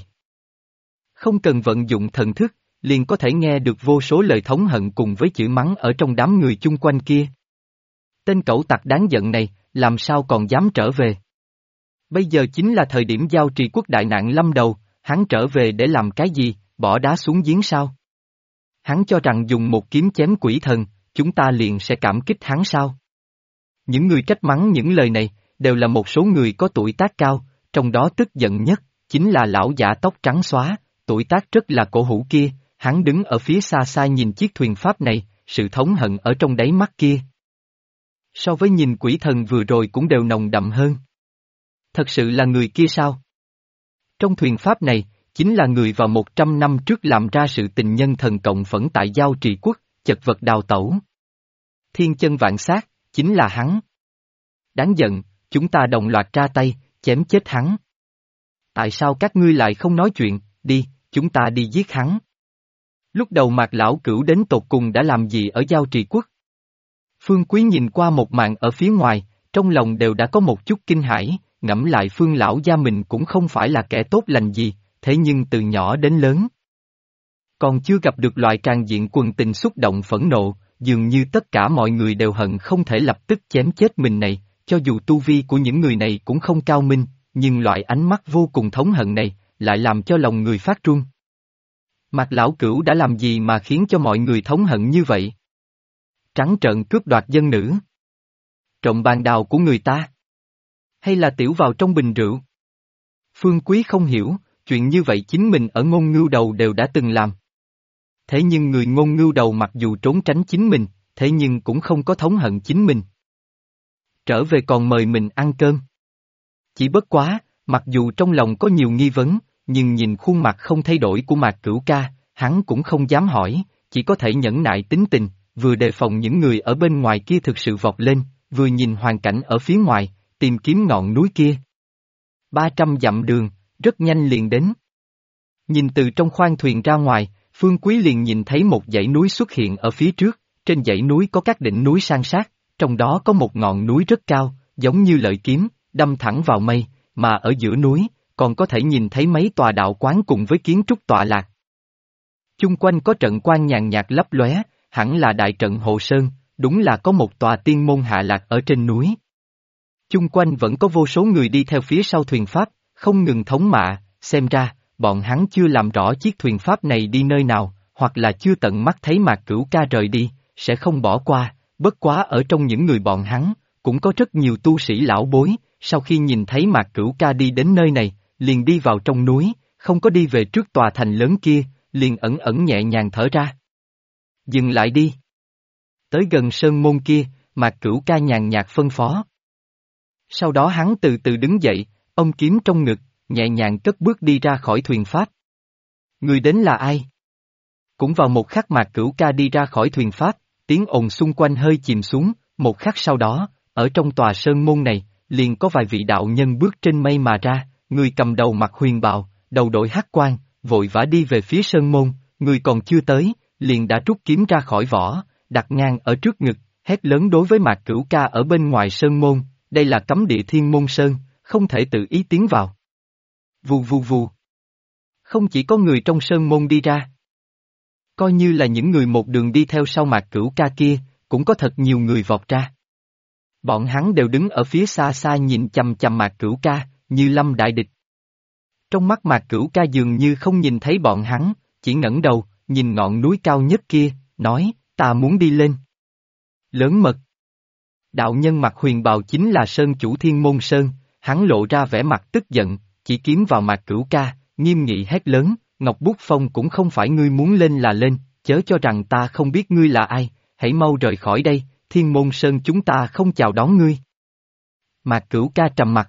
Không cần vận dụng thần thức, liền có thể nghe được vô số lời thống hận cùng với chữ mắng ở trong đám người chung quanh kia. Tên cẩu tặc đáng giận này, làm sao còn dám trở về? Bây giờ chính là thời điểm Giao Trì Quốc đại nạn lâm đầu, hắn trở về để làm cái gì, bỏ đá xuống giếng sao? Hắn cho rằng dùng một kiếm chém quỷ thần, chúng ta liền sẽ cảm kích hắn sao? Những người trách mắng những lời này, đều là một số người có tuổi tác cao, trong đó tức giận nhất, chính là lão giả tóc trắng xóa, tuổi tác rất là cổ hủ kia, hắn đứng ở phía xa xa nhìn chiếc thuyền pháp này, sự thống hận ở trong đáy mắt kia. So với nhìn quỷ thần vừa rồi cũng đều nồng đậm hơn. Thật sự là người kia sao? Trong thuyền pháp này, chính là người vào 100 năm trước làm ra sự tình nhân thần cộng phẫn tại Giao Trì Quốc, chật vật đào tẩu. Thiên chân vạn sát, chính là hắn. Đáng giận, chúng ta đồng loạt ra tay, chém chết hắn. Tại sao các ngươi lại không nói chuyện, đi, chúng ta đi giết hắn. Lúc đầu Mạc Lão Cửu đến tột cùng đã làm gì ở Giao Trì Quốc? Phương Quý nhìn qua một màn ở phía ngoài, trong lòng đều đã có một chút kinh hãi, ngẫm lại Phương lão gia mình cũng không phải là kẻ tốt lành gì, thế nhưng từ nhỏ đến lớn. Còn chưa gặp được loại tràn diện quần tình xúc động phẫn nộ, dường như tất cả mọi người đều hận không thể lập tức chém chết mình này, cho dù tu vi của những người này cũng không cao minh, nhưng loại ánh mắt vô cùng thống hận này, lại làm cho lòng người phát run. Mạc Lão Cửu đã làm gì mà khiến cho mọi người thống hận như vậy? Trắng trợn cướp đoạt dân nữ. Trộm bàn đào của người ta. Hay là tiểu vào trong bình rượu? Phương Quý không hiểu, chuyện như vậy chính mình ở Ngôn Ngưu Đầu đều đã từng làm. Thế nhưng người Ngôn Ngưu Đầu mặc dù trốn tránh chính mình, thế nhưng cũng không có thống hận chính mình. Trở về còn mời mình ăn cơm. Chỉ bất quá, mặc dù trong lòng có nhiều nghi vấn, nhưng nhìn khuôn mặt không thay đổi của Mạc Cửu ca, hắn cũng không dám hỏi, chỉ có thể nhẫn nại tính tình, vừa đề phòng những người ở bên ngoài kia thực sự vọt lên, vừa nhìn hoàn cảnh ở phía ngoài, tìm kiếm ngọn núi kia. 300 dặm đường, rất nhanh liền đến. Nhìn từ trong khoang thuyền ra ngoài, Phương Quý liền nhìn thấy một dãy núi xuất hiện ở phía trước, trên dãy núi có các đỉnh núi san sát, trong đó có một ngọn núi rất cao, giống như lợi kiếm, đâm thẳng vào mây, mà ở giữa núi, còn có thể nhìn thấy mấy tòa đạo quán cùng với kiến trúc tọa lạc. Chung quanh có trận quan nhàn nhạt lấp lóe, hẳn là đại trận Hồ Sơn, đúng là có một tòa tiên môn hạ lạc ở trên núi. Chung quanh vẫn có vô số người đi theo phía sau thuyền pháp, không ngừng thống mạ, xem ra, bọn hắn chưa làm rõ chiếc thuyền pháp này đi nơi nào, hoặc là chưa tận mắt thấy Mạc Cửu ca rời đi, sẽ không bỏ qua, bất quá ở trong những người bọn hắn, cũng có rất nhiều tu sĩ lão bối, sau khi nhìn thấy Mạc Cửu ca đi đến nơi này, liền đi vào trong núi, không có đi về trước tòa thành lớn kia, liền ẩn ẩn nhẹ nhàng thở ra. Dừng lại đi. Tới gần sơn môn kia, Mạc Cửu ca nhàn nhạt phân phó. Sau đó hắn từ từ đứng dậy, ôm kiếm trong ngực, nhẹ nhàng cất bước đi ra khỏi thuyền pháp. Người đến là ai? Cũng vào một khắc Mạc Cửu ca đi ra khỏi thuyền pháp, tiếng ồn xung quanh hơi chìm xuống, một khắc sau đó, ở trong tòa sơn môn này, liền có vài vị đạo nhân bước trên mây mà ra, người cầm đầu mặc huyền bào, đầu đội hắc quan, vội vã đi về phía sơn môn, người còn chưa tới, liền đã rút kiếm ra khỏi vỏ, đặt ngang ở trước ngực, hét lớn đối với Mạc Cửu ca ở bên ngoài sơn môn, đây là cấm địa Thiên Môn Sơn, không thể tự ý tiến vào. Vù vù vù. Không chỉ có người trong sơn môn đi ra. Coi như là những người một đường đi theo sau Mạc Cửu ca kia, cũng có thật nhiều người vọt ra. Bọn hắn đều đứng ở phía xa xa nhìn chằm chằm Mạc Cửu ca, như lâm đại địch. Trong mắt Mạc Cửu ca dường như không nhìn thấy bọn hắn, chỉ ngẩng đầu, nhìn ngọn núi cao nhất kia, nói, ta muốn đi lên. Lớn mật. Đạo nhân mặc huyền bào chính là Sơn chủ Thiên Môn Sơn, hắn lộ ra vẻ mặt tức giận, chỉ kiếm vào Mạc Cửu ca, nghiêm nghị hét lớn, Ngọc Bút Phong cũng không phải ngươi muốn lên là lên, chớ cho rằng ta không biết ngươi là ai, hãy mau rời khỏi đây, Thiên Môn Sơn chúng ta không chào đón ngươi. Mạc Cửu ca trầm mặt.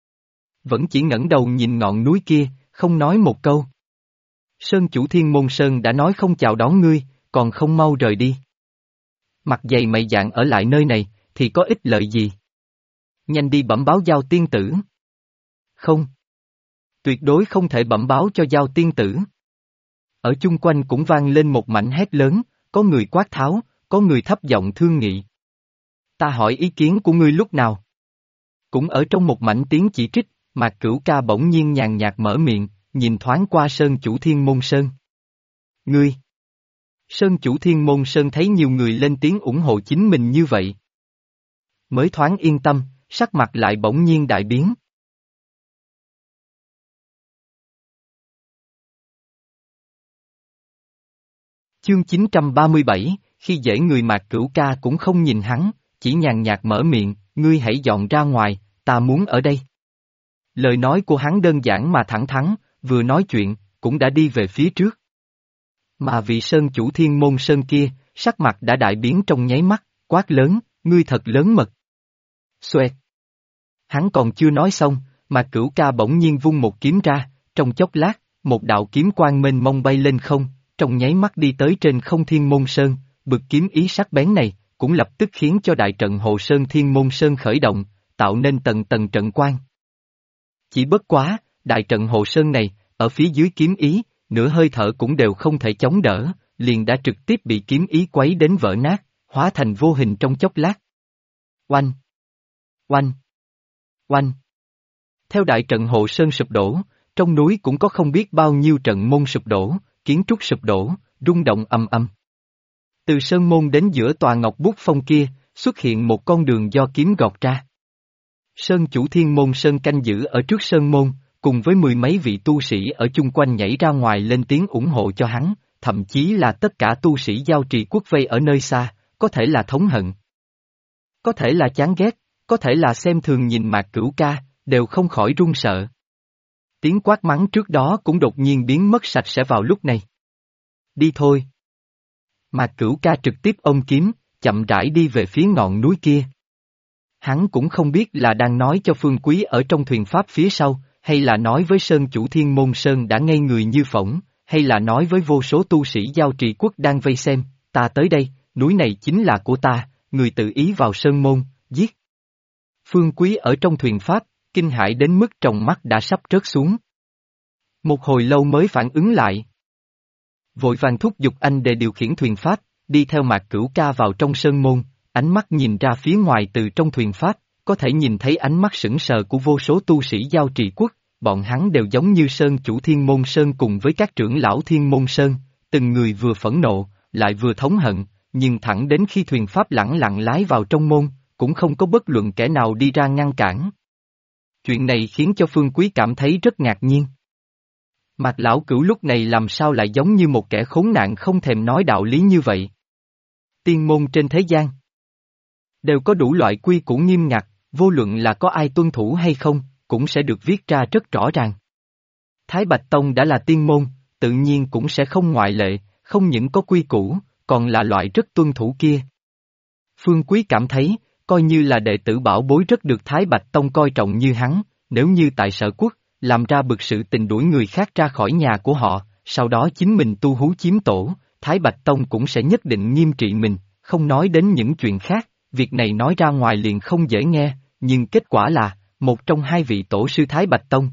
Vẫn chỉ ngẩng đầu nhìn ngọn núi kia, không nói một câu. Sơn chủ Thiên Môn Sơn đã nói không chào đón ngươi, còn không mau rời đi. Mặt dày mày dạn ở lại nơi này, thì có ích lợi gì? Nhanh đi bẩm báo Giao tiên tử. Không. Tuyệt đối không thể bẩm báo cho Giao tiên tử. Ở chung quanh cũng vang lên một mảnh hét lớn, có người quát tháo, có người thấp giọng thương nghị. Ta hỏi ý kiến của ngươi lúc nào? Cũng ở trong một mảnh tiếng chỉ trích, Mạc Cửu ca bỗng nhiên nhàn nhạt mở miệng, nhìn thoáng qua Sơn chủ Thiên Môn Sơn. Ngươi! Sơn chủ Thiên Môn Sơn thấy nhiều người lên tiếng ủng hộ chính mình như vậy. Mới thoáng yên tâm, sắc mặt lại bỗng nhiên đại biến. Chương 937, khi dễ người Mạc Cửu ca cũng không nhìn hắn, chỉ nhàn nhạt mở miệng, ngươi hãy dọn ra ngoài, ta muốn ở đây. Lời nói của hắn đơn giản mà thẳng thắn, vừa nói chuyện, cũng đã đi về phía trước. Mà vị Sơn chủ Thiên Môn Sơn kia, sắc mặt đã đại biến trong nháy mắt, quát lớn, ngươi thật lớn mật. Xoẹt. Hắn còn chưa nói xong, mà Cửu ca bỗng nhiên vung một kiếm ra, trong chốc lát, một đạo kiếm quang mênh mông bay lên không, trong nháy mắt đi tới trên không Thiên Môn Sơn, bực kiếm ý sắc bén này, cũng lập tức khiến cho đại trận Hồ Sơn Thiên Môn Sơn khởi động, tạo nên tầng tầng trận quang. Chỉ bất quá, đại trận Hồ Sơn này, ở phía dưới kiếm ý, nửa hơi thở cũng đều không thể chống đỡ, liền đã trực tiếp bị kiếm ý quấy đến vỡ nát, hóa thành vô hình trong chốc lát. Oanh! Oanh! Oanh! Theo đại trận Hồ Sơn sụp đổ, trong núi cũng có không biết bao nhiêu trận môn sụp đổ, kiến trúc sụp đổ, rung động ầm ầm. Từ sơn môn đến giữa tòa Ngọc Bút Phong kia, xuất hiện một con đường do kiếm gọt ra. Sơn chủ Thiên Môn Sơn canh giữ ở trước sơn môn, cùng với mười mấy vị tu sĩ ở chung quanh nhảy ra ngoài lên tiếng ủng hộ cho hắn, thậm chí là tất cả tu sĩ Giao Trì Quốc vây ở nơi xa, có thể là thống hận, có thể là chán ghét, có thể là xem thường nhìn Mạc Cửu ca, đều không khỏi run sợ. Tiếng quát mắng trước đó cũng đột nhiên biến mất sạch sẽ vào lúc này. Đi thôi. Mạc Cửu ca trực tiếp ôm kiếm, chậm rãi đi về phía ngọn núi kia. Hắn cũng không biết là đang nói cho Phương Quý ở trong thuyền Pháp phía sau, hay là nói với Sơn chủ Thiên Môn Sơn đã ngây người như phỏng, hay là nói với vô số tu sĩ Giao Trì Quốc đang vây xem, ta tới đây, núi này chính là của ta, người tự ý vào Sơn Môn, giết. Phương Quý ở trong thuyền Pháp, kinh hãi đến mức tròng mắt đã sắp rớt xuống. Một hồi lâu mới phản ứng lại. Vội vàng thúc giục anh để điều khiển thuyền Pháp, đi theo Mạc Cửu Ca vào trong Sơn Môn, ánh mắt nhìn ra phía ngoài từ trong thuyền Pháp, có thể nhìn thấy ánh mắt sững sờ của vô số tu sĩ Giao Trì Quốc, bọn hắn đều giống như Sơn chủ Thiên Môn Sơn cùng với các trưởng lão Thiên Môn Sơn, từng người vừa phẫn nộ, lại vừa thống hận, nhưng thẳng đến khi thuyền Pháp lẳng lặng lái vào trong môn, cũng không có bất luận kẻ nào đi ra ngăn cản. Chuyện này khiến cho Phương Quý cảm thấy rất ngạc nhiên. Mạc Lão Cửu lúc này làm sao lại giống như một kẻ khốn nạn không thèm nói đạo lý như vậy. Tiên môn trên thế gian đều có đủ loại quy củ nghiêm ngặt, vô luận là có ai tuân thủ hay không, cũng sẽ được viết ra rất rõ ràng. Thái Bạch Tông đã là tiên môn, tự nhiên cũng sẽ không ngoại lệ, không những có quy củ, còn là loại rất tuân thủ kia. Phương Quý cảm thấy, coi như là đệ tử bảo bối rất được Thái Bạch Tông coi trọng như hắn, nếu như tại Sở Quốc, làm ra bực sự tình đuổi người khác ra khỏi nhà của họ, sau đó chính mình tu hú chiếm tổ, Thái Bạch Tông cũng sẽ nhất định nghiêm trị mình, không nói đến những chuyện khác, việc này nói ra ngoài liền không dễ nghe, nhưng kết quả là, một trong hai vị tổ sư Thái Bạch Tông.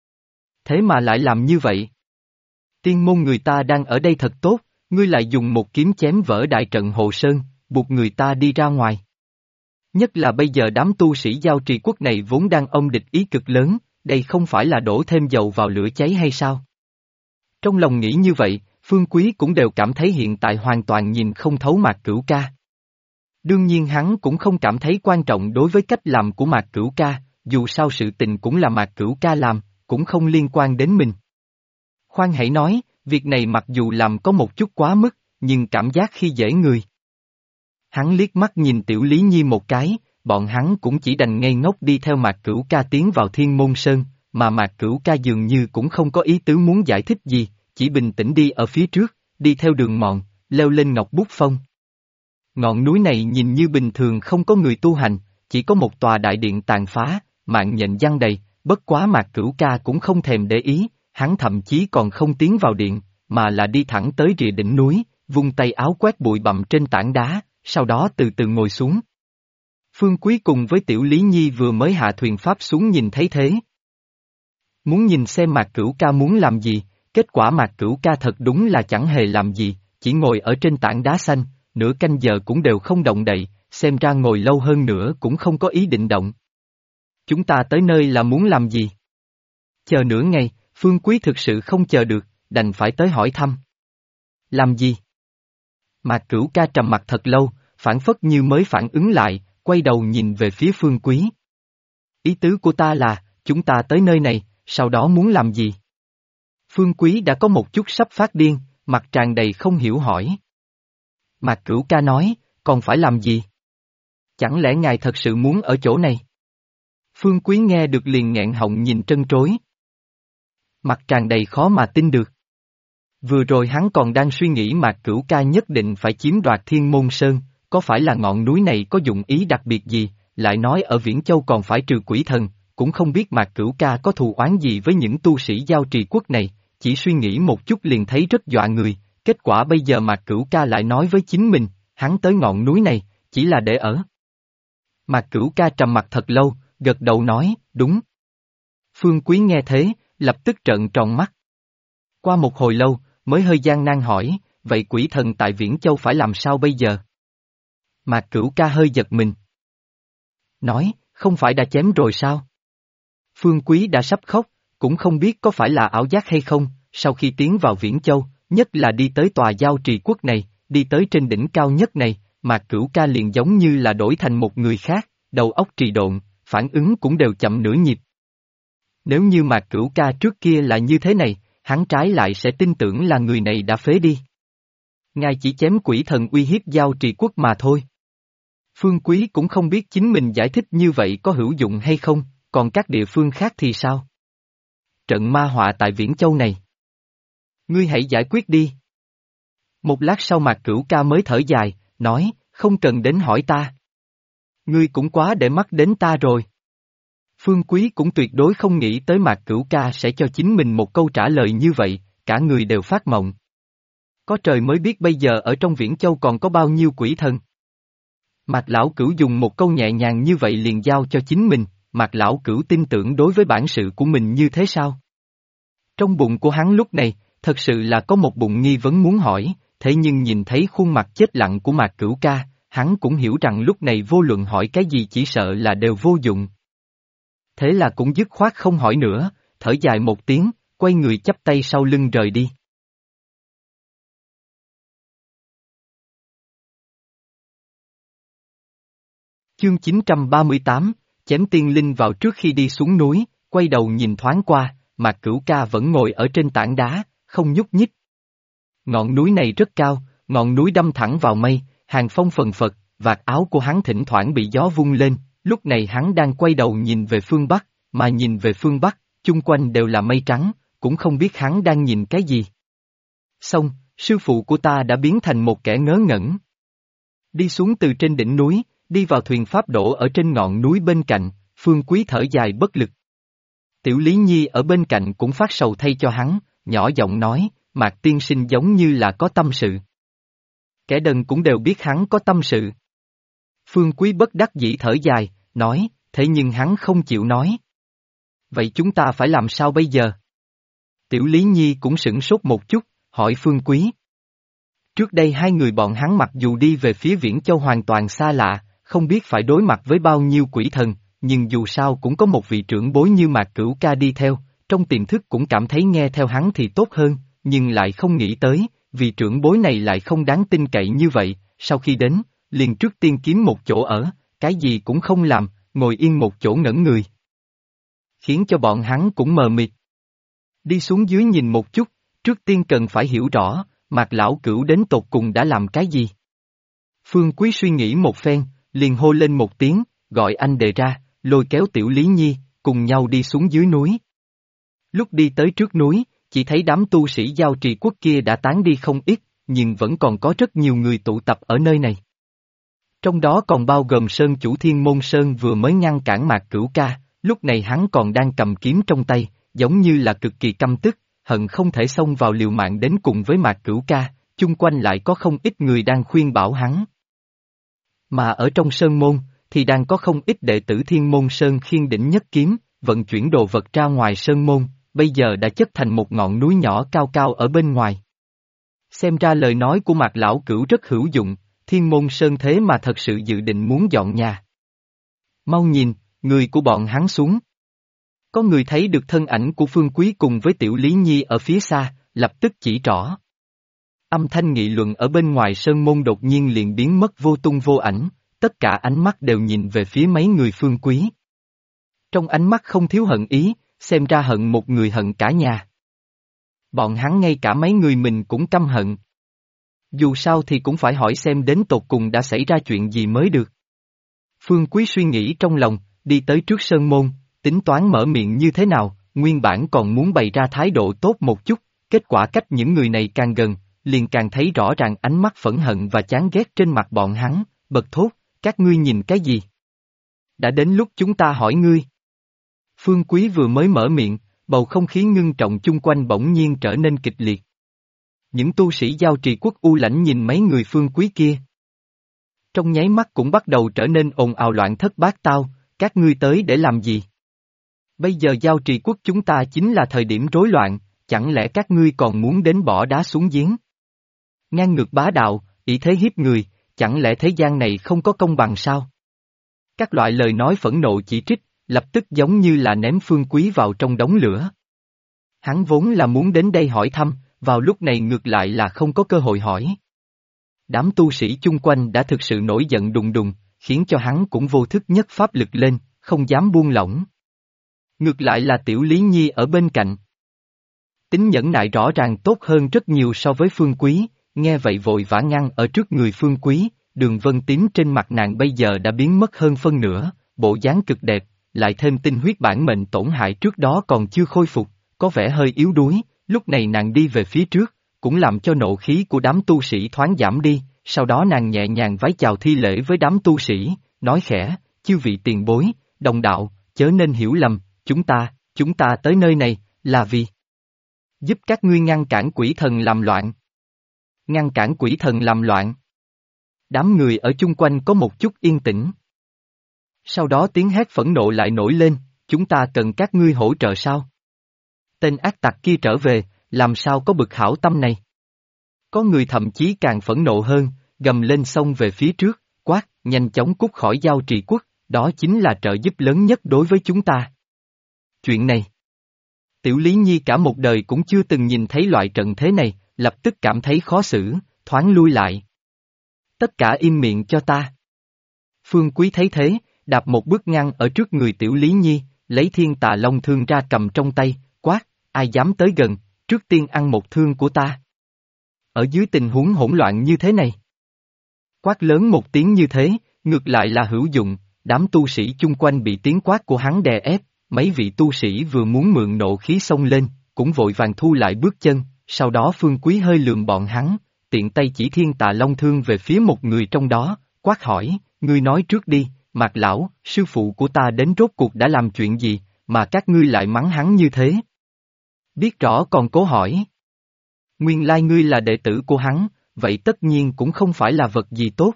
Thế mà lại làm như vậy. Tiên môn người ta đang ở đây thật tốt, ngươi lại dùng một kiếm chém vỡ đại trận Hồ Sơn, buộc người ta đi ra ngoài. Nhất là bây giờ đám tu sĩ Giao Trì Quốc này vốn đang âm địch ý cực lớn, đây không phải là đổ thêm dầu vào lửa cháy hay sao? Trong lòng nghĩ như vậy, Phương Quý cũng đều cảm thấy hiện tại hoàn toàn nhìn không thấu Mạc Cửu Ca. Đương nhiên hắn cũng không cảm thấy quan trọng đối với cách làm của Mạc Cửu Ca, dù sao sự tình cũng là Mạc Cửu Ca làm, cũng không liên quan đến mình. Khoan hãy nói, việc này mặc dù làm có một chút quá mức, nhưng cảm giác khi dễ người. Hắn liếc mắt nhìn Tiểu Lý Nhi một cái, bọn hắn cũng chỉ đành ngây ngốc đi theo Mạc Cửu Ca tiến vào Thiên Môn Sơn, mà Mạc Cửu Ca dường như cũng không có ý tứ muốn giải thích gì, chỉ bình tĩnh đi ở phía trước, đi theo đường mòn, leo lên Ngọc Bút Phong. Ngọn núi này nhìn như bình thường không có người tu hành, chỉ có một tòa đại điện tàn phá, mạng nhện giăng đầy, bất quá Mạc Cửu Ca cũng không thèm để ý, hắn thậm chí còn không tiến vào điện, mà là đi thẳng tới rìa đỉnh núi, vung tay áo quét bụi bặm trên tảng đá, sau đó từ từ ngồi xuống. Phương Quý cùng với Tiểu Lý Nhi vừa mới hạ thuyền Pháp xuống nhìn thấy thế. Muốn nhìn xem Mạc Cửu Ca muốn làm gì, kết quả Mạc Cửu Ca thật đúng là chẳng hề làm gì, chỉ ngồi ở trên tảng đá xanh, nửa canh giờ cũng đều không động đậy, xem ra ngồi lâu hơn nữa cũng không có ý định động. Chúng ta tới nơi là muốn làm gì? Chờ nửa ngày, Phương Quý thực sự không chờ được, đành phải tới hỏi thăm. Làm gì? Mạc Cửu Ca trầm mặt thật lâu, phản phất như mới phản ứng lại, quay đầu nhìn về phía Phương Quý. Ý tứ của ta là, chúng ta tới nơi này, sau đó muốn làm gì? Phương Quý đã có một chút sắp phát điên, mặt tràn đầy không hiểu hỏi. Mạc Cửu Ca nói, còn phải làm gì? Chẳng lẽ ngài thật sự muốn ở chỗ này? Phương Quý nghe được liền nghẹn họng nhìn trân trối. Mặt tràn đầy khó mà tin được. Vừa rồi hắn còn đang suy nghĩ Mạc Cửu Ca nhất định phải chiếm đoạt Thiên Môn Sơn, có phải là ngọn núi này có dụng ý đặc biệt gì, lại nói ở Viễn Châu còn phải trừ quỷ thần, cũng không biết Mạc Cửu Ca có thù oán gì với những tu sĩ Giao Trì Quốc này, chỉ suy nghĩ một chút liền thấy rất dọa người, kết quả bây giờ Mạc Cửu Ca lại nói với chính mình, hắn tới ngọn núi này, chỉ là để ở. Mạc Cửu Ca trầm mặt thật lâu, gật đầu nói, đúng. Phương Quý nghe thế, lập tức trợn tròn mắt. Qua một hồi lâu, mới hơi gian nan hỏi, vậy quỷ thần tại Viễn Châu phải làm sao bây giờ? Mạc Cửu Ca hơi giật mình. Nói, không phải đã chém rồi sao? Phương Quý đã sắp khóc, cũng không biết có phải là ảo giác hay không, sau khi tiến vào Viễn Châu, nhất là đi tới tòa Giao Trì Quốc này, đi tới trên đỉnh cao nhất này, Mạc Cửu Ca liền giống như là đổi thành một người khác, đầu óc trì độn, phản ứng cũng đều chậm nửa nhịp. Nếu như Mạc Cửu Ca trước kia là như thế này, hắn trái lại sẽ tin tưởng là người này đã phế đi. Ngài chỉ chém quỷ thần uy hiếp Giao Trì Quốc mà thôi. Phương Quý cũng không biết chính mình giải thích như vậy có hữu dụng hay không, còn các địa phương khác thì sao? Trận ma họa tại Viễn Châu này. Ngươi hãy giải quyết đi. Một lát sau Mạc Cửu Ca mới thở dài, nói, không cần đến hỏi ta. Ngươi cũng quá để mắt đến ta rồi. Phương Quý cũng tuyệt đối không nghĩ tới Mạc Cửu ca sẽ cho chính mình một câu trả lời như vậy, cả người đều phát mộng. Có trời mới biết bây giờ ở trong Viễn Châu còn có bao nhiêu quỷ thần. Mạc Lão Cửu dùng một câu nhẹ nhàng như vậy liền giao cho chính mình, Mạc Lão Cửu tin tưởng đối với bản sự của mình như thế sao? Trong bụng của hắn lúc này, thật sự là có một bụng nghi vấn muốn hỏi, thế nhưng nhìn thấy khuôn mặt chết lặng của Mạc Cửu ca, hắn cũng hiểu rằng lúc này vô luận hỏi cái gì chỉ sợ là đều vô dụng. Thế là cũng dứt khoát không hỏi nữa, thở dài một tiếng, quay người chắp tay sau lưng rời đi. Chương 938, chém tiên linh vào trước khi đi xuống núi, quay đầu nhìn thoáng qua, Mạc Cửu ca vẫn ngồi ở trên tảng đá, không nhúc nhích. Ngọn núi này rất cao, ngọn núi đâm thẳng vào mây, hàng phong phần phật, vạt áo của hắn thỉnh thoảng bị gió vung lên, lúc này hắn đang quay đầu nhìn về phương Bắc, mà nhìn về phương Bắc, chung quanh đều là mây trắng, cũng không biết hắn đang nhìn cái gì. Xong, sư phụ của ta đã biến thành một kẻ ngớ ngẩn. Đi xuống từ trên đỉnh núi, đi vào thuyền pháp đổ ở trên ngọn núi bên cạnh, Phương Quý thở dài bất lực. Tiểu Lý Nhi ở bên cạnh cũng phát sầu thay cho hắn, nhỏ giọng nói, Mạc tiên sinh giống như là có tâm sự. Kẻ đần cũng đều biết hắn có tâm sự. Phương Quý bất đắc dĩ thở dài, nói, thế nhưng hắn không chịu nói. Vậy chúng ta phải làm sao bây giờ? Tiểu Lý Nhi cũng sửng sốt một chút, hỏi Phương Quý. Trước đây hai người bọn hắn mặc dù đi về phía Viễn Châu hoàn toàn xa lạ, không biết phải đối mặt với bao nhiêu quỷ thần, nhưng dù sao cũng có một vị trưởng bối như Mạc Cửu ca đi theo, trong tiềm thức cũng cảm thấy nghe theo hắn thì tốt hơn, nhưng lại không nghĩ tới, vì trưởng bối này lại không đáng tin cậy như vậy, sau khi đến, liền trước tiên kiếm một chỗ ở, cái gì cũng không làm, ngồi yên một chỗ ngẩn người. Khiến cho bọn hắn cũng mờ mịt. Đi xuống dưới nhìn một chút, trước tiên cần phải hiểu rõ, Mạc Lão Cửu đến tột cùng đã làm cái gì. Phương Quý suy nghĩ một phen, liền hô lên một tiếng, gọi anh đệ ra, lôi kéo Tiểu Lý Nhi, cùng nhau đi xuống dưới núi. Lúc đi tới trước núi, chỉ thấy đám tu sĩ Giao Trì Quốc kia đã tán đi không ít, nhưng vẫn còn có rất nhiều người tụ tập ở nơi này. Trong đó còn bao gồm Sơn chủ Thiên Môn Sơn vừa mới ngăn cản Mạc Cửu ca, lúc này hắn còn đang cầm kiếm trong tay, giống như là cực kỳ căm tức, hận không thể xông vào liều mạng đến cùng với Mạc Cửu ca, chung quanh lại có không ít người đang khuyên bảo hắn. Mà ở trong Sơn Môn, thì đang có không ít đệ tử Thiên Môn Sơn khiêng đỉnh nhất kiếm, vận chuyển đồ vật ra ngoài Sơn Môn, bây giờ đã chất thành một ngọn núi nhỏ cao cao ở bên ngoài. Xem ra lời nói của Mạc Lão Cửu rất hữu dụng, Thiên Môn Sơn thế mà thật sự dự định muốn dọn nhà. Mau nhìn, người của bọn hắn xuống. Có người thấy được thân ảnh của Phương Quý cùng với Tiểu Lý Nhi ở phía xa, lập tức chỉ trỏ. Âm thanh nghị luận ở bên ngoài Sơn Môn đột nhiên liền biến mất vô tung vô ảnh, tất cả ánh mắt đều nhìn về phía mấy người Phương Quý. Trong ánh mắt không thiếu hận ý, xem ra hận một người hận cả nhà. Bọn hắn ngay cả mấy người mình cũng căm hận. Dù sao thì cũng phải hỏi xem đến tột cùng đã xảy ra chuyện gì mới được. Phương Quý suy nghĩ trong lòng, đi tới trước Sơn Môn, tính toán mở miệng như thế nào, nguyên bản còn muốn bày ra thái độ tốt một chút, kết quả cách những người này càng gần, liền càng thấy rõ ràng ánh mắt phẫn hận và chán ghét trên mặt bọn hắn, bật thốt, các ngươi nhìn cái gì? Đã đến lúc chúng ta hỏi ngươi. Phương Quý vừa mới mở miệng, bầu không khí ngưng trọng chung quanh bỗng nhiên trở nên kịch liệt. Những tu sĩ Giao Trì Quốc u lãnh nhìn mấy người Phương Quý kia. Trong nháy mắt cũng bắt đầu trở nên ồn ào loạn thất bát tao, các ngươi tới để làm gì? Bây giờ Giao Trì Quốc chúng ta chính là thời điểm rối loạn, chẳng lẽ các ngươi còn muốn đến bỏ đá xuống giếng? Ngang ngược bá đạo, ỷ thế hiếp người, chẳng lẽ thế gian này không có công bằng sao? Các loại lời nói phẫn nộ chỉ trích, lập tức giống như là ném Phương Quý vào trong đống lửa. Hắn vốn là muốn đến đây hỏi thăm, vào lúc này ngược lại là không có cơ hội hỏi. Đám tu sĩ chung quanh đã thực sự nổi giận đùng đùng, khiến cho hắn cũng vô thức nhất pháp lực lên, không dám buông lỏng. Ngược lại là Tiểu Lý Nhi ở bên cạnh. Tính nhẫn nại rõ ràng tốt hơn rất nhiều so với Phương Quý, nghe vậy vội vã ngăn ở trước người Phương Quý, đường vân tím trên mặt nàng bây giờ đã biến mất hơn phân nửa, bộ dáng cực đẹp, lại thêm tinh huyết bản mệnh tổn hại trước đó còn chưa khôi phục, có vẻ hơi yếu đuối, lúc này nàng đi về phía trước, cũng làm cho nộ khí của đám tu sĩ thoáng giảm đi, sau đó nàng nhẹ nhàng vái chào thi lễ với đám tu sĩ, nói khẽ, chư vị tiền bối, đồng đạo, chớ nên hiểu lầm, chúng ta tới nơi này, là vì giúp các ngươi ngăn cản quỷ thần làm loạn. Ngăn cản quỷ thần làm loạn. Đám người ở chung quanh có một chút yên tĩnh. Sau đó tiếng hét phẫn nộ lại nổi lên, chúng ta cần các ngươi hỗ trợ sao? Tên ác tặc kia trở về, làm sao có bực hảo tâm này? Có người thậm chí càng phẫn nộ hơn, gầm lên xông về phía trước, quát, nhanh chóng cút khỏi giao trì quốc, đó chính là trợ giúp lớn nhất đối với chúng ta. Chuyện này, Tiểu Lý Nhi cả một đời cũng chưa từng nhìn thấy loại trận thế này, lập tức cảm thấy khó xử, thoáng lui lại. Tất cả im miệng cho ta. Phương Quý thấy thế, đạp một bước ngăn ở trước người Tiểu Lý Nhi, lấy Thiên Tà Long thương ra cầm trong tay, quát, ai dám tới gần, trước tiên ăn một thương của ta. Ở dưới tình huống hỗn loạn như thế này. Quát lớn một tiếng như thế, ngược lại là hữu dụng, đám tu sĩ chung quanh bị tiếng quát của hắn đè ép, mấy vị tu sĩ vừa muốn mượn nộ khí xông lên, cũng vội vàng thu lại bước chân, sau đó Phương Quý hơi lườm bọn hắn, tiện tay chỉ Thiên Tà Long thương về phía một người trong đó, quát hỏi, ngươi nói trước đi, Mạc Lão, sư phụ của ta đến rốt cuộc đã làm chuyện gì, mà các ngươi lại mắng hắn như thế? Biết rõ còn cố hỏi. Nguyên lai ngươi là đệ tử của hắn, vậy tất nhiên cũng không phải là vật gì tốt.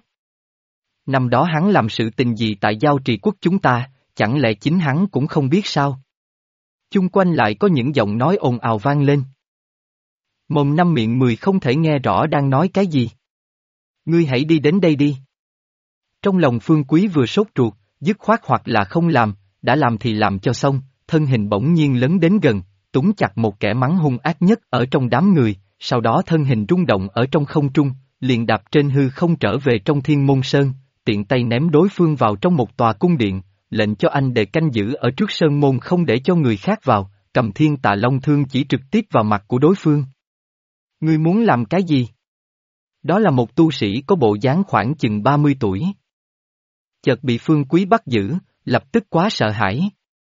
Năm đó hắn làm sự tình gì tại giao trì quốc chúng ta, chẳng lẽ chính hắn cũng không biết sao? Chung quanh lại có những giọng nói ồn ào vang lên. Mồm năm miệng mười không thể nghe rõ đang nói cái gì. Ngươi hãy đi đến đây đi. Trong lòng Phương Quý vừa sốt ruột, dứt khoát hoặc là không làm, đã làm thì làm cho xong, thân hình bỗng nhiên lấn đến gần, túng chặt một kẻ mắng hung ác nhất ở trong đám người, sau đó thân hình rung động ở trong không trung, liền đạp trên hư không trở về trong Thiên Môn Sơn, tiện tay ném đối phương vào trong một tòa cung điện, lệnh cho anh để canh giữ ở trước sơn môn không để cho người khác vào, cầm Thiên Tà Long thương chỉ trực tiếp vào mặt của đối phương. Ngươi muốn làm cái gì? Đó là một tu sĩ có bộ dáng khoảng chừng 30 tuổi. Chợt bị Phương Quý bắt giữ, lập tức quá sợ hãi.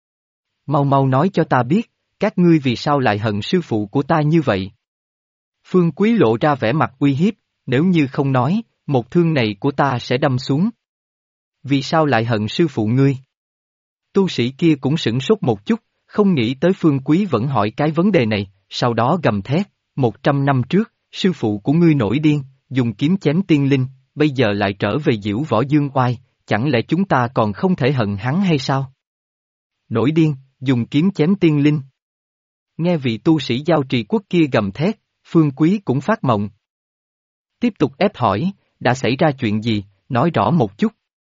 Mau mau nói cho ta biết, các ngươi vì sao lại hận sư phụ của ta như vậy? Phương Quý lộ ra vẻ mặt uy hiếp, nếu như không nói, một thương này của ta sẽ đâm xuống. Vì sao lại hận sư phụ ngươi? Tu sĩ kia cũng sửng sốt một chút, không nghĩ tới Phương Quý vẫn hỏi cái vấn đề này, sau đó gầm thét, 100 năm trước, sư phụ của ngươi nổi điên, dùng kiếm chém tiên linh, bây giờ lại trở về diễu võ dương oai, chẳng lẽ chúng ta còn không thể hận hắn hay sao? Nổi điên, dùng kiếm chém tiên linh. Nghe vị tu sĩ giao trì quốc kia gầm thét, Phương Quý cũng phát mộng. Tiếp tục ép hỏi, đã xảy ra chuyện gì, nói rõ một chút.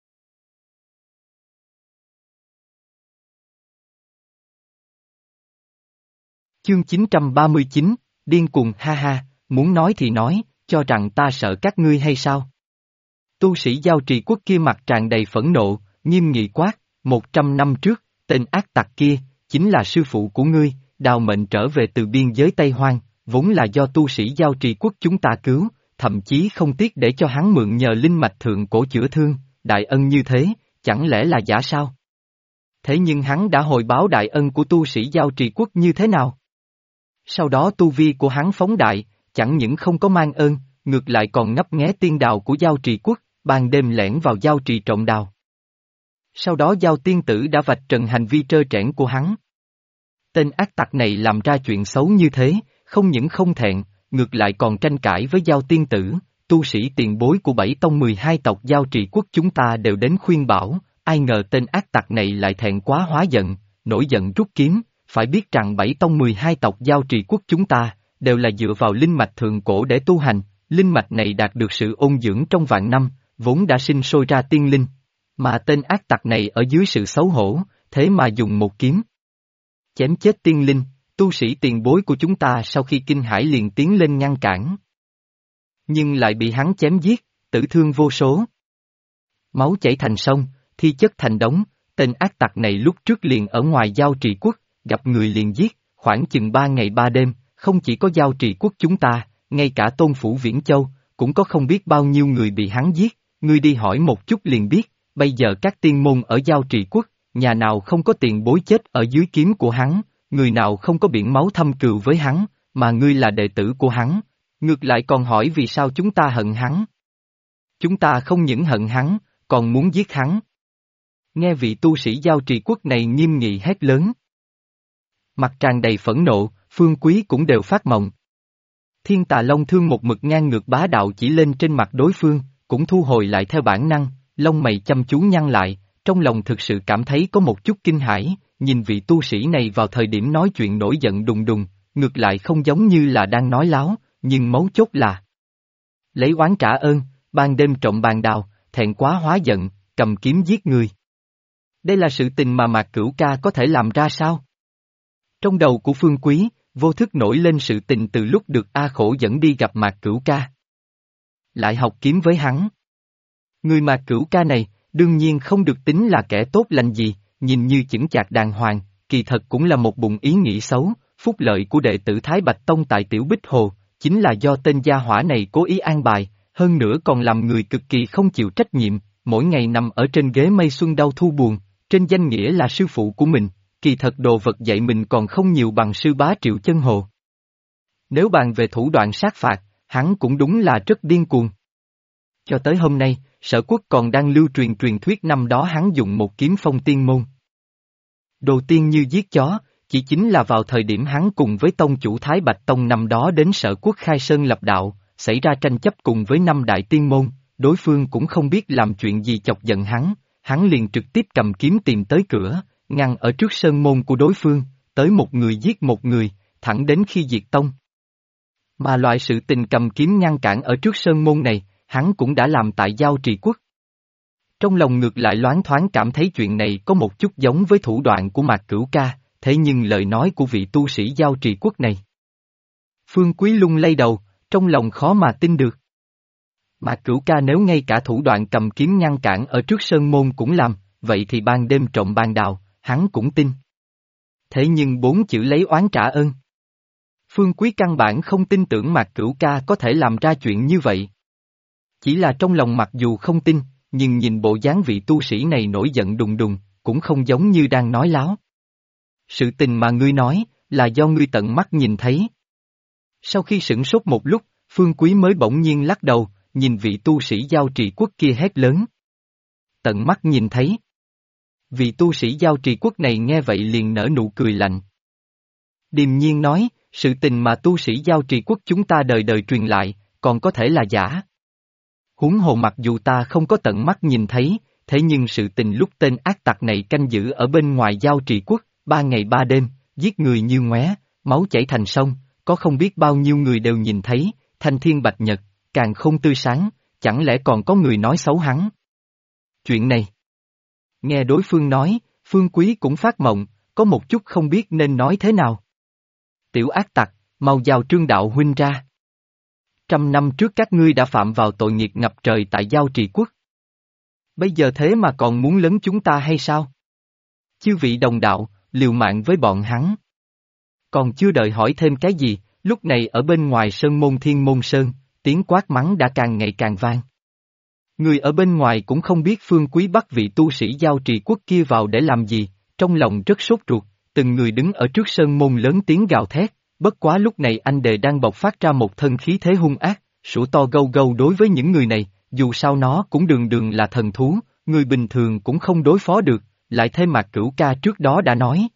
Chương 939, điên cuồng ha ha, muốn nói thì nói, cho rằng ta sợ các ngươi hay sao? Tu sĩ giao trì quốc kia mặt tràn đầy phẫn nộ, nghiêm nghị quát, 100 năm trước, tên ác tặc kia, chính là sư phụ của ngươi, đào mệnh trở về từ biên giới Tây Hoang, vốn là do tu sĩ giao trì quốc chúng ta cứu, thậm chí không tiếc để cho hắn mượn nhờ linh mạch thượng cổ chữa thương, đại ân như thế, chẳng lẽ là giả sao? Thế nhưng hắn đã hồi báo đại ân của tu sĩ giao trì quốc như thế nào? Sau đó tu vi của hắn phóng đại, chẳng những không có mang ơn, ngược lại còn ngấp nghé tiên đào của giao trì quốc, ban đêm lẻn vào giao trì trộm đào. Sau đó giao tiên tử đã vạch trần hành vi trơ trẽn của hắn. Tên ác tặc này làm ra chuyện xấu như thế, không những không thẹn, ngược lại còn tranh cãi với giao tiên tử, tu sĩ tiền bối của 7 tông 12 tộc giao trì quốc chúng ta đều đến khuyên bảo, ai ngờ tên ác tặc này lại thẹn quá hóa giận, nổi giận rút kiếm, phải biết rằng 7 tông 12 tộc giao trì quốc chúng ta, đều là dựa vào linh mạch thượng cổ để tu hành, linh mạch này đạt được sự ôn dưỡng trong vạn năm, vốn đã sinh sôi ra tiên linh. Mà tên ác tặc này ở dưới sự xấu hổ, thế mà dùng một kiếm chém chết tiên linh, tu sĩ tiền bối của chúng ta sau khi kinh hãi liền tiến lên ngăn cản. Nhưng lại bị hắn chém giết, tử thương vô số. Máu chảy thành sông, thi chất thành đống, tên ác tặc này lúc trước liền ở ngoài giao trì quốc, gặp người liền giết, khoảng chừng 3 ngày 3 đêm, không chỉ có giao trì quốc chúng ta, ngay cả Tôn Phủ Viễn Châu, cũng có không biết bao nhiêu người bị hắn giết, ngươi đi hỏi một chút liền biết, bây giờ các tiên môn ở giao trì quốc, nhà nào không có tiền bối chết ở dưới kiếm của hắn, người nào không có biển máu thâm cừu với hắn, mà ngươi là đệ tử của hắn, ngược lại còn hỏi vì sao chúng ta hận hắn. Chúng ta không những hận hắn, còn muốn giết hắn. Nghe vị tu sĩ giao trì quốc này nghiêm nghị hét lớn. Mặt tràn đầy phẫn nộ, Phương Quý cũng đều phát mộng. Thiên Tà Long thương một mực ngang ngược bá đạo chỉ lên trên mặt đối phương, cũng thu hồi lại theo bản năng, lông mày chăm chú nhăn lại, trong lòng thực sự cảm thấy có một chút kinh hãi, nhìn vị tu sĩ này vào thời điểm nói chuyện nổi giận đùng đùng, ngược lại không giống như là đang nói láo, nhưng mấu chốt là lấy oán trả ơn, ban đêm trộm bàn đào, thẹn quá hóa giận, cầm kiếm giết người. Đây là sự tình mà Mạc Cửu Ca có thể làm ra sao? Trong đầu của Phương Quý, vô thức nổi lên sự tình từ lúc được A Khổ dẫn đi gặp Mạc Cửu Ca. Lại học kiếm với hắn. Người Mạc Cửu Ca này, đương nhiên không được tính là kẻ tốt lành gì, nhìn như chững chạc đàng hoàng, kỳ thật cũng là một bụng ý nghĩ xấu, phúc lợi của đệ tử Thái Bạch Tông tại Tiểu Bích Hồ, chính là do tên gia hỏa này cố ý an bài, hơn nữa còn làm người cực kỳ không chịu trách nhiệm, mỗi ngày nằm ở trên ghế mây xuân đau thu buồn, trên danh nghĩa là sư phụ của mình, kỳ thật đồ vật dạy mình còn không nhiều bằng sư bá Triệu Chân Hồ. Nếu bàn về thủ đoạn sát phạt, hắn cũng đúng là rất điên cuồng. Cho tới hôm nay, Sở Quốc còn đang lưu truyền truyền thuyết năm đó hắn dùng một kiếm phong tiên môn. Đồ tiên như giết chó, chỉ chính là vào thời điểm hắn cùng với tông chủ Thái Bạch Tông năm đó đến Sở Quốc khai sơn lập đạo, xảy ra tranh chấp cùng với năm đại tiên môn, đối phương cũng không biết làm chuyện gì chọc giận hắn liền trực tiếp cầm kiếm tìm tới cửa, ngăn ở trước sơn môn của đối phương, tới một người giết một người, thẳng đến khi diệt tông. Mà loại sự tình cầm kiếm ngăn cản ở trước sơn môn này, hắn cũng đã làm tại Giao Trì Quốc. Trong lòng ngược lại loáng thoáng cảm thấy chuyện này có một chút giống với thủ đoạn của Mạc Cửu Ca, thế nhưng lời nói của vị tu sĩ Giao Trì Quốc này. Phương Quý lung lay đầu, trong lòng khó mà tin được. Mạc Cửu Ca nếu ngay cả thủ đoạn cầm kiếm ngăn cản ở trước sơn môn cũng làm, vậy thì ban đêm trộm bàn đào, hắn cũng tin. Thế nhưng bốn chữ lấy oán trả ơn. Phương Quý căn bản không tin tưởng Mạc Cửu Ca có thể làm ra chuyện như vậy. Chỉ là trong lòng mặc dù không tin, nhưng nhìn bộ dáng vị tu sĩ này nổi giận đùng đùng, cũng không giống như đang nói láo. Sự tình mà ngươi nói, là do ngươi tận mắt nhìn thấy. Sau khi sửng sốt một lúc, Phương Quý mới bỗng nhiên lắc đầu, nhìn vị tu sĩ Giao Trì Quốc kia hét lớn. Tận mắt nhìn thấy. Vị tu sĩ Giao Trì Quốc này nghe vậy liền nở nụ cười lạnh. Điềm nhiên nói, sự tình mà tu sĩ Giao Trì Quốc chúng ta đời đời truyền lại, còn có thể là giả. Huống hồ mặc dù ta không có tận mắt nhìn thấy, thế nhưng sự tình lúc tên ác tặc này canh giữ ở bên ngoài Giao Trì Quốc, 3 ngày 3 đêm, giết người như ngoé, máu chảy thành sông, có không biết bao nhiêu người đều nhìn thấy, thanh thiên bạch nhật, càng không tươi sáng, chẳng lẽ còn có người nói xấu hắn. Chuyện này. Nghe đối phương nói, Phương Quý cũng phát mộng, có một chút không biết nên nói thế nào. Tiểu ác tặc, mau giao Trương đạo huynh ra. 100 năm trước các ngươi đã phạm vào tội nghiệt ngập trời tại Giao Trì Quốc. Bây giờ thế mà còn muốn lấn chúng ta hay sao? Chư vị đồng đạo, liều mạng với bọn hắn. Còn chưa đợi hỏi thêm cái gì, lúc này ở bên ngoài sơn môn Thiên Môn Sơn, tiếng quát mắng đã càng ngày càng vang. Người ở bên ngoài cũng không biết Phương Quý bắt vị tu sĩ Giao Trì Quốc kia vào để làm gì, trong lòng rất sốt ruột, từng người đứng ở trước sơn môn lớn tiếng gào thét, bất quá lúc này anh đề đang bộc phát ra một thân khí thế hung ác, sủa to gâu gâu đối với những người này, dù sao nó cũng đường đường là thần thú, người bình thường cũng không đối phó được, lại thêm Mạc Cửu Ca trước đó đã nói.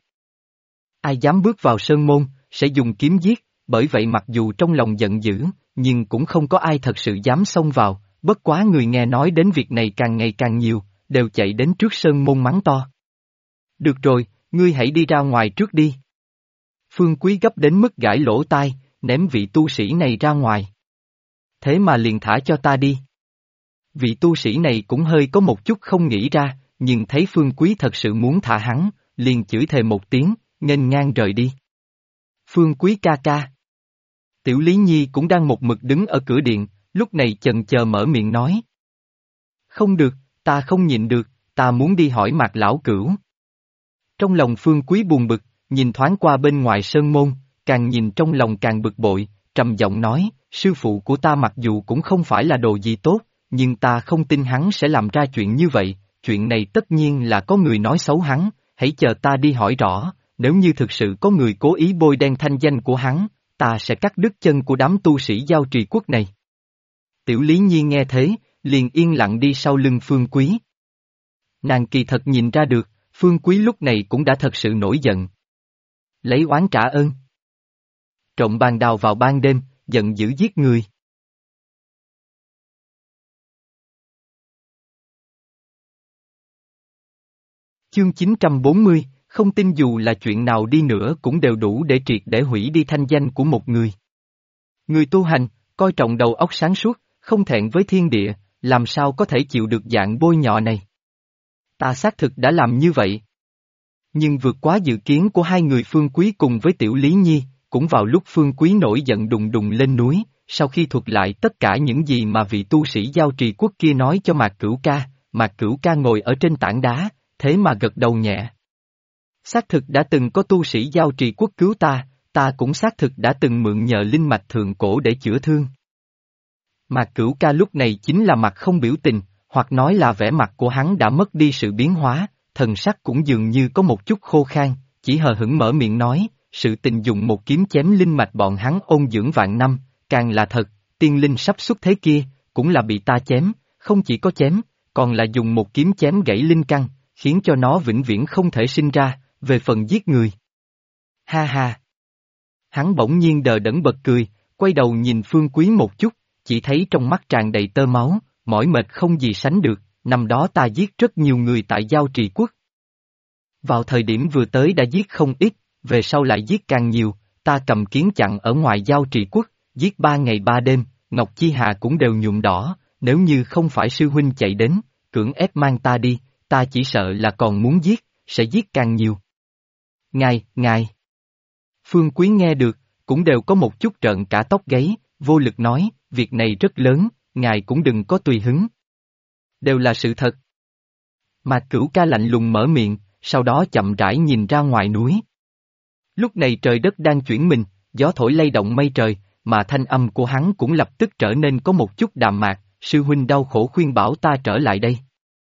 Ai dám bước vào sơn môn, sẽ dùng kiếm giết, bởi vậy mặc dù trong lòng giận dữ, nhưng cũng không có ai thật sự dám xông vào, bất quá người nghe nói đến việc này càng ngày càng nhiều, đều chạy đến trước sơn môn mắng to. Được rồi, ngươi hãy đi ra ngoài trước đi. Phương Quý gấp đến mức gãi lỗ tai, ném vị tu sĩ này ra ngoài. Thế mà liền thả cho ta đi. Vị tu sĩ này cũng hơi có một chút không nghĩ ra, nhưng thấy Phương Quý thật sự muốn thả hắn, liền chửi thề một tiếng, nghênh ngang rời đi. Phương Quý ca ca. Tiểu Lý Nhi cũng đang một mực đứng ở cửa điện, lúc này chần chờ mở miệng nói. Không được, ta không nhịn được, ta muốn đi hỏi Mạc lão cửu. Trong lòng Phương Quý buồn bực, nhìn thoáng qua bên ngoài sơn môn, càng nhìn trong lòng càng bực bội, trầm giọng nói, sư phụ của ta mặc dù cũng không phải là đồ gì tốt, nhưng ta không tin hắn sẽ làm ra chuyện như vậy, chuyện này tất nhiên là có người nói xấu hắn, hãy chờ ta đi hỏi rõ, nếu như thực sự có người cố ý bôi đen thanh danh của hắn, ta sẽ cắt đứt chân của đám tu sĩ Giao Trì Quốc này. Tiểu Lý Nhi nghe thế, liền yên lặng đi sau lưng Phương Quý. Nàng kỳ thật nhìn ra được, Phương Quý lúc này cũng đã thật sự nổi giận. Lấy oán trả ơn. Trộm bàn đào vào ban đêm, giận dữ giết người. Chương 940, không tin dù là chuyện nào đi nữa cũng đều đủ để triệt để hủy đi thanh danh của một người. Người tu hành, coi trọng đầu óc sáng suốt, không thẹn với thiên địa, làm sao có thể chịu được dạng bôi nhọ này. Ta xác thực đã làm như vậy. Nhưng vượt quá dự kiến của hai người Phương Quý cùng với Tiểu Lý Nhi, cũng vào lúc Phương Quý nổi giận đùng đùng lên núi, sau khi thuật lại tất cả những gì mà vị tu sĩ Giao Trì Quốc kia nói cho Mạc Cửu Ca ngồi ở trên tảng đá, thế mà gật đầu nhẹ. Xác thực đã từng có tu sĩ Giao Trì Quốc cứu ta cũng xác thực đã từng mượn nhờ linh mạch thượng cổ để chữa thương. Mạc Cửu Ca lúc này chính là mặt không biểu tình, hoặc nói là vẻ mặt của hắn đã mất đi sự biến hóa, thần sắc cũng dường như có một chút khô khan, chỉ hờ hững mở miệng nói, sự tình dùng một kiếm chém linh mạch bọn hắn ôn dưỡng vạn năm, càng là thật, tiên linh sắp xuất thế kia, cũng là bị ta chém, không chỉ có chém, còn là dùng một kiếm chém gãy linh căn, khiến cho nó vĩnh viễn không thể sinh ra, về phần giết người. Ha ha! Hắn bỗng nhiên đờ đẫn bật cười, quay đầu nhìn Phương Quý một chút, chỉ thấy trong mắt tràn đầy tơ máu, mỏi mệt không gì sánh được, năm đó ta giết rất nhiều người tại Giao Trì Quốc. Vào thời điểm vừa tới đã giết không ít, về sau lại giết càng nhiều, ta cầm kiếm chặn ở ngoài Giao Trì Quốc, giết 3 ngày 3 đêm, Ngọc Chi Hà cũng đều nhuộm đỏ, nếu như không phải sư huynh chạy đến, cưỡng ép mang ta đi, ta chỉ sợ là còn muốn giết, sẽ giết càng nhiều. Ngài. Phương Quý nghe được, cũng đều có một chút trợn cả tóc gáy, vô lực nói, việc này rất lớn, ngài cũng đừng có tùy hứng. Đều là sự thật. Mạc Cửu Ca lạnh lùng mở miệng, sau đó chậm rãi nhìn ra ngoài núi. Lúc này trời đất đang chuyển mình, gió thổi lay động mây trời, mà thanh âm của hắn cũng lập tức trở nên có một chút đạm mạc, sư huynh đau khổ khuyên bảo ta trở lại đây.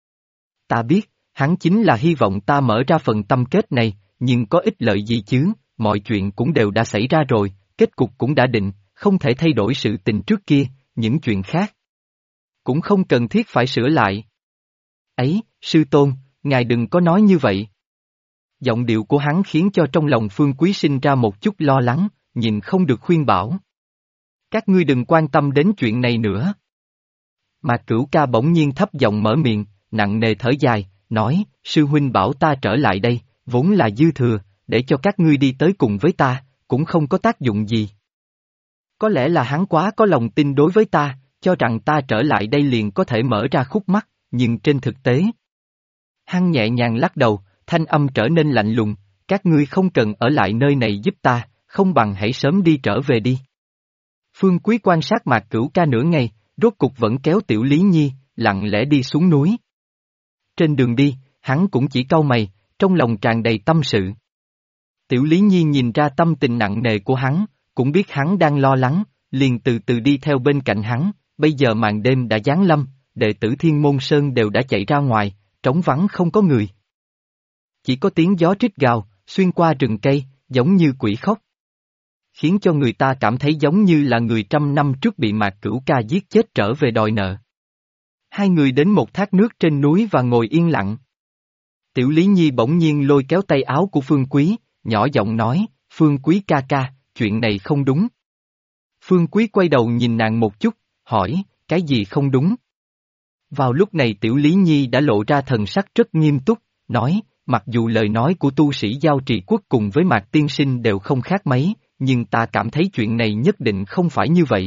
Ta biết, hắn chính là hy vọng ta mở ra phần tâm kết này, nhưng có ích lợi gì chứ, mọi chuyện cũng đều đã xảy ra rồi, kết cục cũng đã định, không thể thay đổi sự tình trước kia, những chuyện khác cũng không cần thiết phải sửa lại. Ấy, sư tôn, ngài đừng có nói như vậy. Giọng điệu của hắn khiến cho trong lòng Phương Quý sinh ra một chút lo lắng, nhìn không được khuyên bảo. Các ngươi đừng quan tâm đến chuyện này nữa. Mạc Cửu Ca bỗng nhiên thấp giọng mở miệng, nặng nề thở dài, nói, sư huynh bảo ta trở lại đây, vốn là dư thừa, để cho các ngươi đi tới cùng với ta, cũng không có tác dụng gì. Có lẽ là hắn quá có lòng tin đối với ta, cho rằng ta trở lại đây liền có thể mở ra khúc mắc, nhưng trên thực tế. Hắn nhẹ nhàng lắc đầu, thanh âm trở nên lạnh lùng, các ngươi không cần ở lại nơi này giúp ta, không bằng hãy sớm đi trở về đi. Phương Quý quan sát Mạc Cửu Ca nửa ngày, rốt cục vẫn kéo Tiểu Lý Nhi, lặng lẽ đi xuống núi. Trên đường đi, hắn cũng chỉ cau mày, trong lòng tràn đầy tâm sự. Tiểu Lý Nhi nhìn ra tâm tình nặng nề của hắn, cũng biết hắn đang lo lắng, liền từ từ đi theo bên cạnh hắn, bây giờ màn đêm đã giáng lâm, đệ tử Thiên Môn Sơn đều đã chạy ra ngoài, trống vắng không có người. Chỉ có tiếng gió rít gào, xuyên qua rừng cây, giống như quỷ khóc. Khiến cho người ta cảm thấy giống như là người trăm năm trước bị Mạc Cửu Ca giết chết trở về đòi nợ. Hai người đến một thác nước trên núi và ngồi yên lặng. Tiểu Lý Nhi bỗng nhiên lôi kéo tay áo của Phương Quý, nhỏ giọng nói, Phương Quý ca ca, chuyện này không đúng. Phương Quý quay đầu nhìn nàng một chút, hỏi, cái gì không đúng? Vào lúc này Tiểu Lý Nhi đã lộ ra thần sắc rất nghiêm túc, nói, mặc dù lời nói của tu sĩ Giao Trì Quốc cùng với Mạc Tiên Sinh đều không khác mấy, nhưng ta cảm thấy chuyện này nhất định không phải như vậy.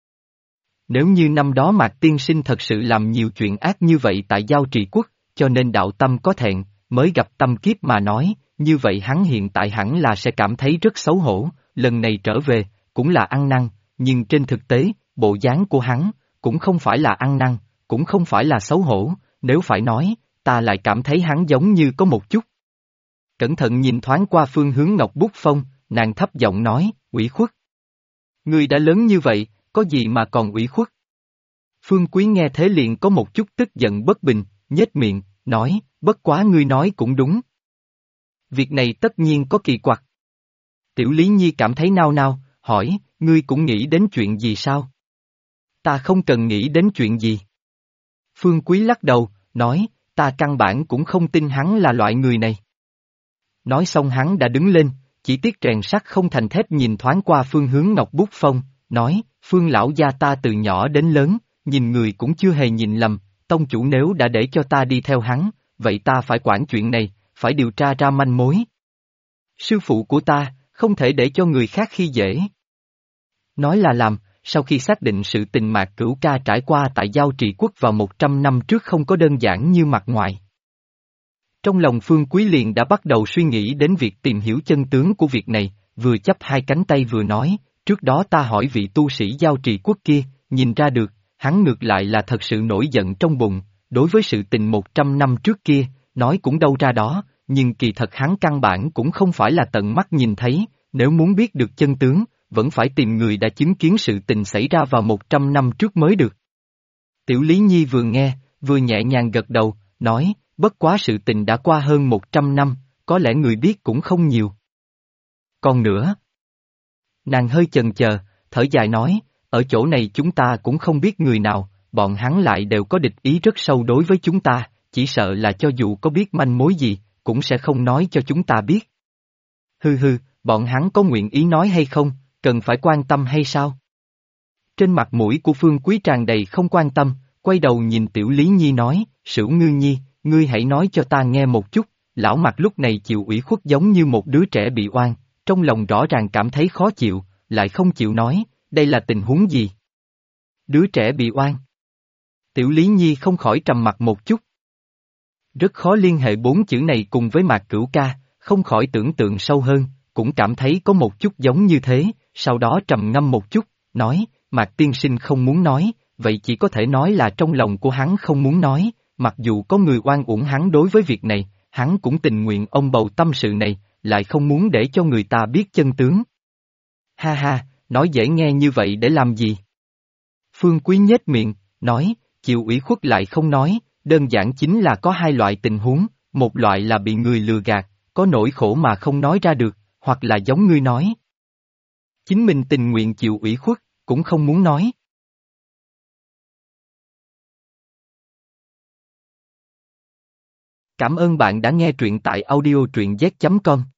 Nếu như năm đó Mạc Tiên Sinh thật sự làm nhiều chuyện ác như vậy tại Giao Trì Quốc, cho nên đạo tâm có thẹn, mới gặp tâm kiếp mà nói, như vậy hắn hiện tại hẳn là sẽ cảm thấy rất xấu hổ, lần này trở về, cũng là ăn năn, nhưng trên thực tế, bộ dáng của hắn, cũng không phải là ăn năn, cũng không phải là xấu hổ, nếu phải nói, ta lại cảm thấy hắn giống như có một chút. Cẩn thận nhìn thoáng qua phương hướng Ngọc Bút Phong, nàng thấp giọng nói, ủy khuất. Ngươi đã lớn như vậy, có gì mà còn ủy khuất? Phương Quý nghe thế liền có một chút tức giận bất bình, nhếch miệng, nói, bất quá ngươi nói cũng đúng. Việc này tất nhiên có kỳ quặc. Tiểu Lý Nhi cảm thấy nao nao, hỏi, ngươi cũng nghĩ đến chuyện gì sao? Ta không cần nghĩ đến chuyện gì. Phương Quý lắc đầu, nói, ta căn bản cũng không tin hắn là loại người này. Nói xong hắn đã đứng lên, chỉ tiếc rèn sắt không thành thép nhìn thoáng qua phương hướng Ngọc Bút Phong, nói, Phương lão gia ta từ nhỏ đến lớn, nhìn người cũng chưa hề nhìn lầm, tông chủ nếu đã để cho ta đi theo hắn, vậy ta phải quản chuyện này, phải điều tra ra manh mối. Sư phụ của ta, không thể để cho người khác khi dễ. Nói là làm, sau khi xác định sự tình Mạc Cửu Ca trải qua tại Giao Trì Quốc vào 100 năm trước không có đơn giản như mặt ngoài. Trong lòng Phương Quý liền đã bắt đầu suy nghĩ đến việc tìm hiểu chân tướng của việc này, vừa chắp hai cánh tay vừa nói, trước đó ta hỏi vị tu sĩ Giao Trì Quốc kia, nhìn ra được, hắn ngược lại là thật sự nổi giận trong bụng, đối với sự tình 100 năm trước kia, nói cũng đâu ra đó, nhưng kỳ thật hắn căn bản cũng không phải là tận mắt nhìn thấy, nếu muốn biết được chân tướng, vẫn phải tìm người đã chứng kiến sự tình xảy ra vào 100 năm trước mới được. Tiểu Lý Nhi vừa nghe, vừa nhẹ nhàng gật đầu, nói, bất quá sự tình đã qua hơn 100 năm, có lẽ người biết cũng không nhiều. Còn nữa, nàng hơi chần chờ, thở dài nói, ở chỗ này chúng ta cũng không biết người nào, bọn hắn lại đều có địch ý rất sâu đối với chúng ta, chỉ sợ là cho dù có biết manh mối gì, cũng sẽ không nói cho chúng ta biết. Hừ hừ, bọn hắn có nguyện ý nói hay không, cần phải quan tâm hay sao? Trên mặt mũi của Phương Quý tràn đầy không quan tâm, quay đầu nhìn Tiểu Lý Nhi nói, Sửu Ngư Nhi, ngươi hãy nói cho ta nghe một chút, lão mặt lúc này chịu ủy khuất giống như một đứa trẻ bị oan, trong lòng rõ ràng cảm thấy khó chịu, lại không chịu nói, đây là tình huống gì? Đứa trẻ bị oan. Tiểu Lý Nhi không khỏi trầm mặt một chút. Rất khó liên hệ bốn chữ này cùng với Mạc Cửu Ca, không khỏi tưởng tượng sâu hơn, cũng cảm thấy có một chút giống như thế, sau đó trầm ngâm một chút, nói, Mạc tiên sinh không muốn nói, vậy chỉ có thể nói là trong lòng của hắn không muốn nói, mặc dù có người oan uổng hắn đối với việc này, hắn cũng tình nguyện ông bầu tâm sự này, lại không muốn để cho người ta biết chân tướng. Ha ha, nói dễ nghe như vậy để làm gì? Phương Quý nhếch miệng, nói, chịu ủy khuất lại không nói, đơn giản chính là có hai loại tình huống, một loại là bị người lừa gạt, có nỗi khổ mà không nói ra được, hoặc là giống ngươi nói. Chính mình tình nguyện chịu ủy khuất, cũng không muốn nói. Cảm ơn bạn đã nghe truyện tại audio truyện z.com.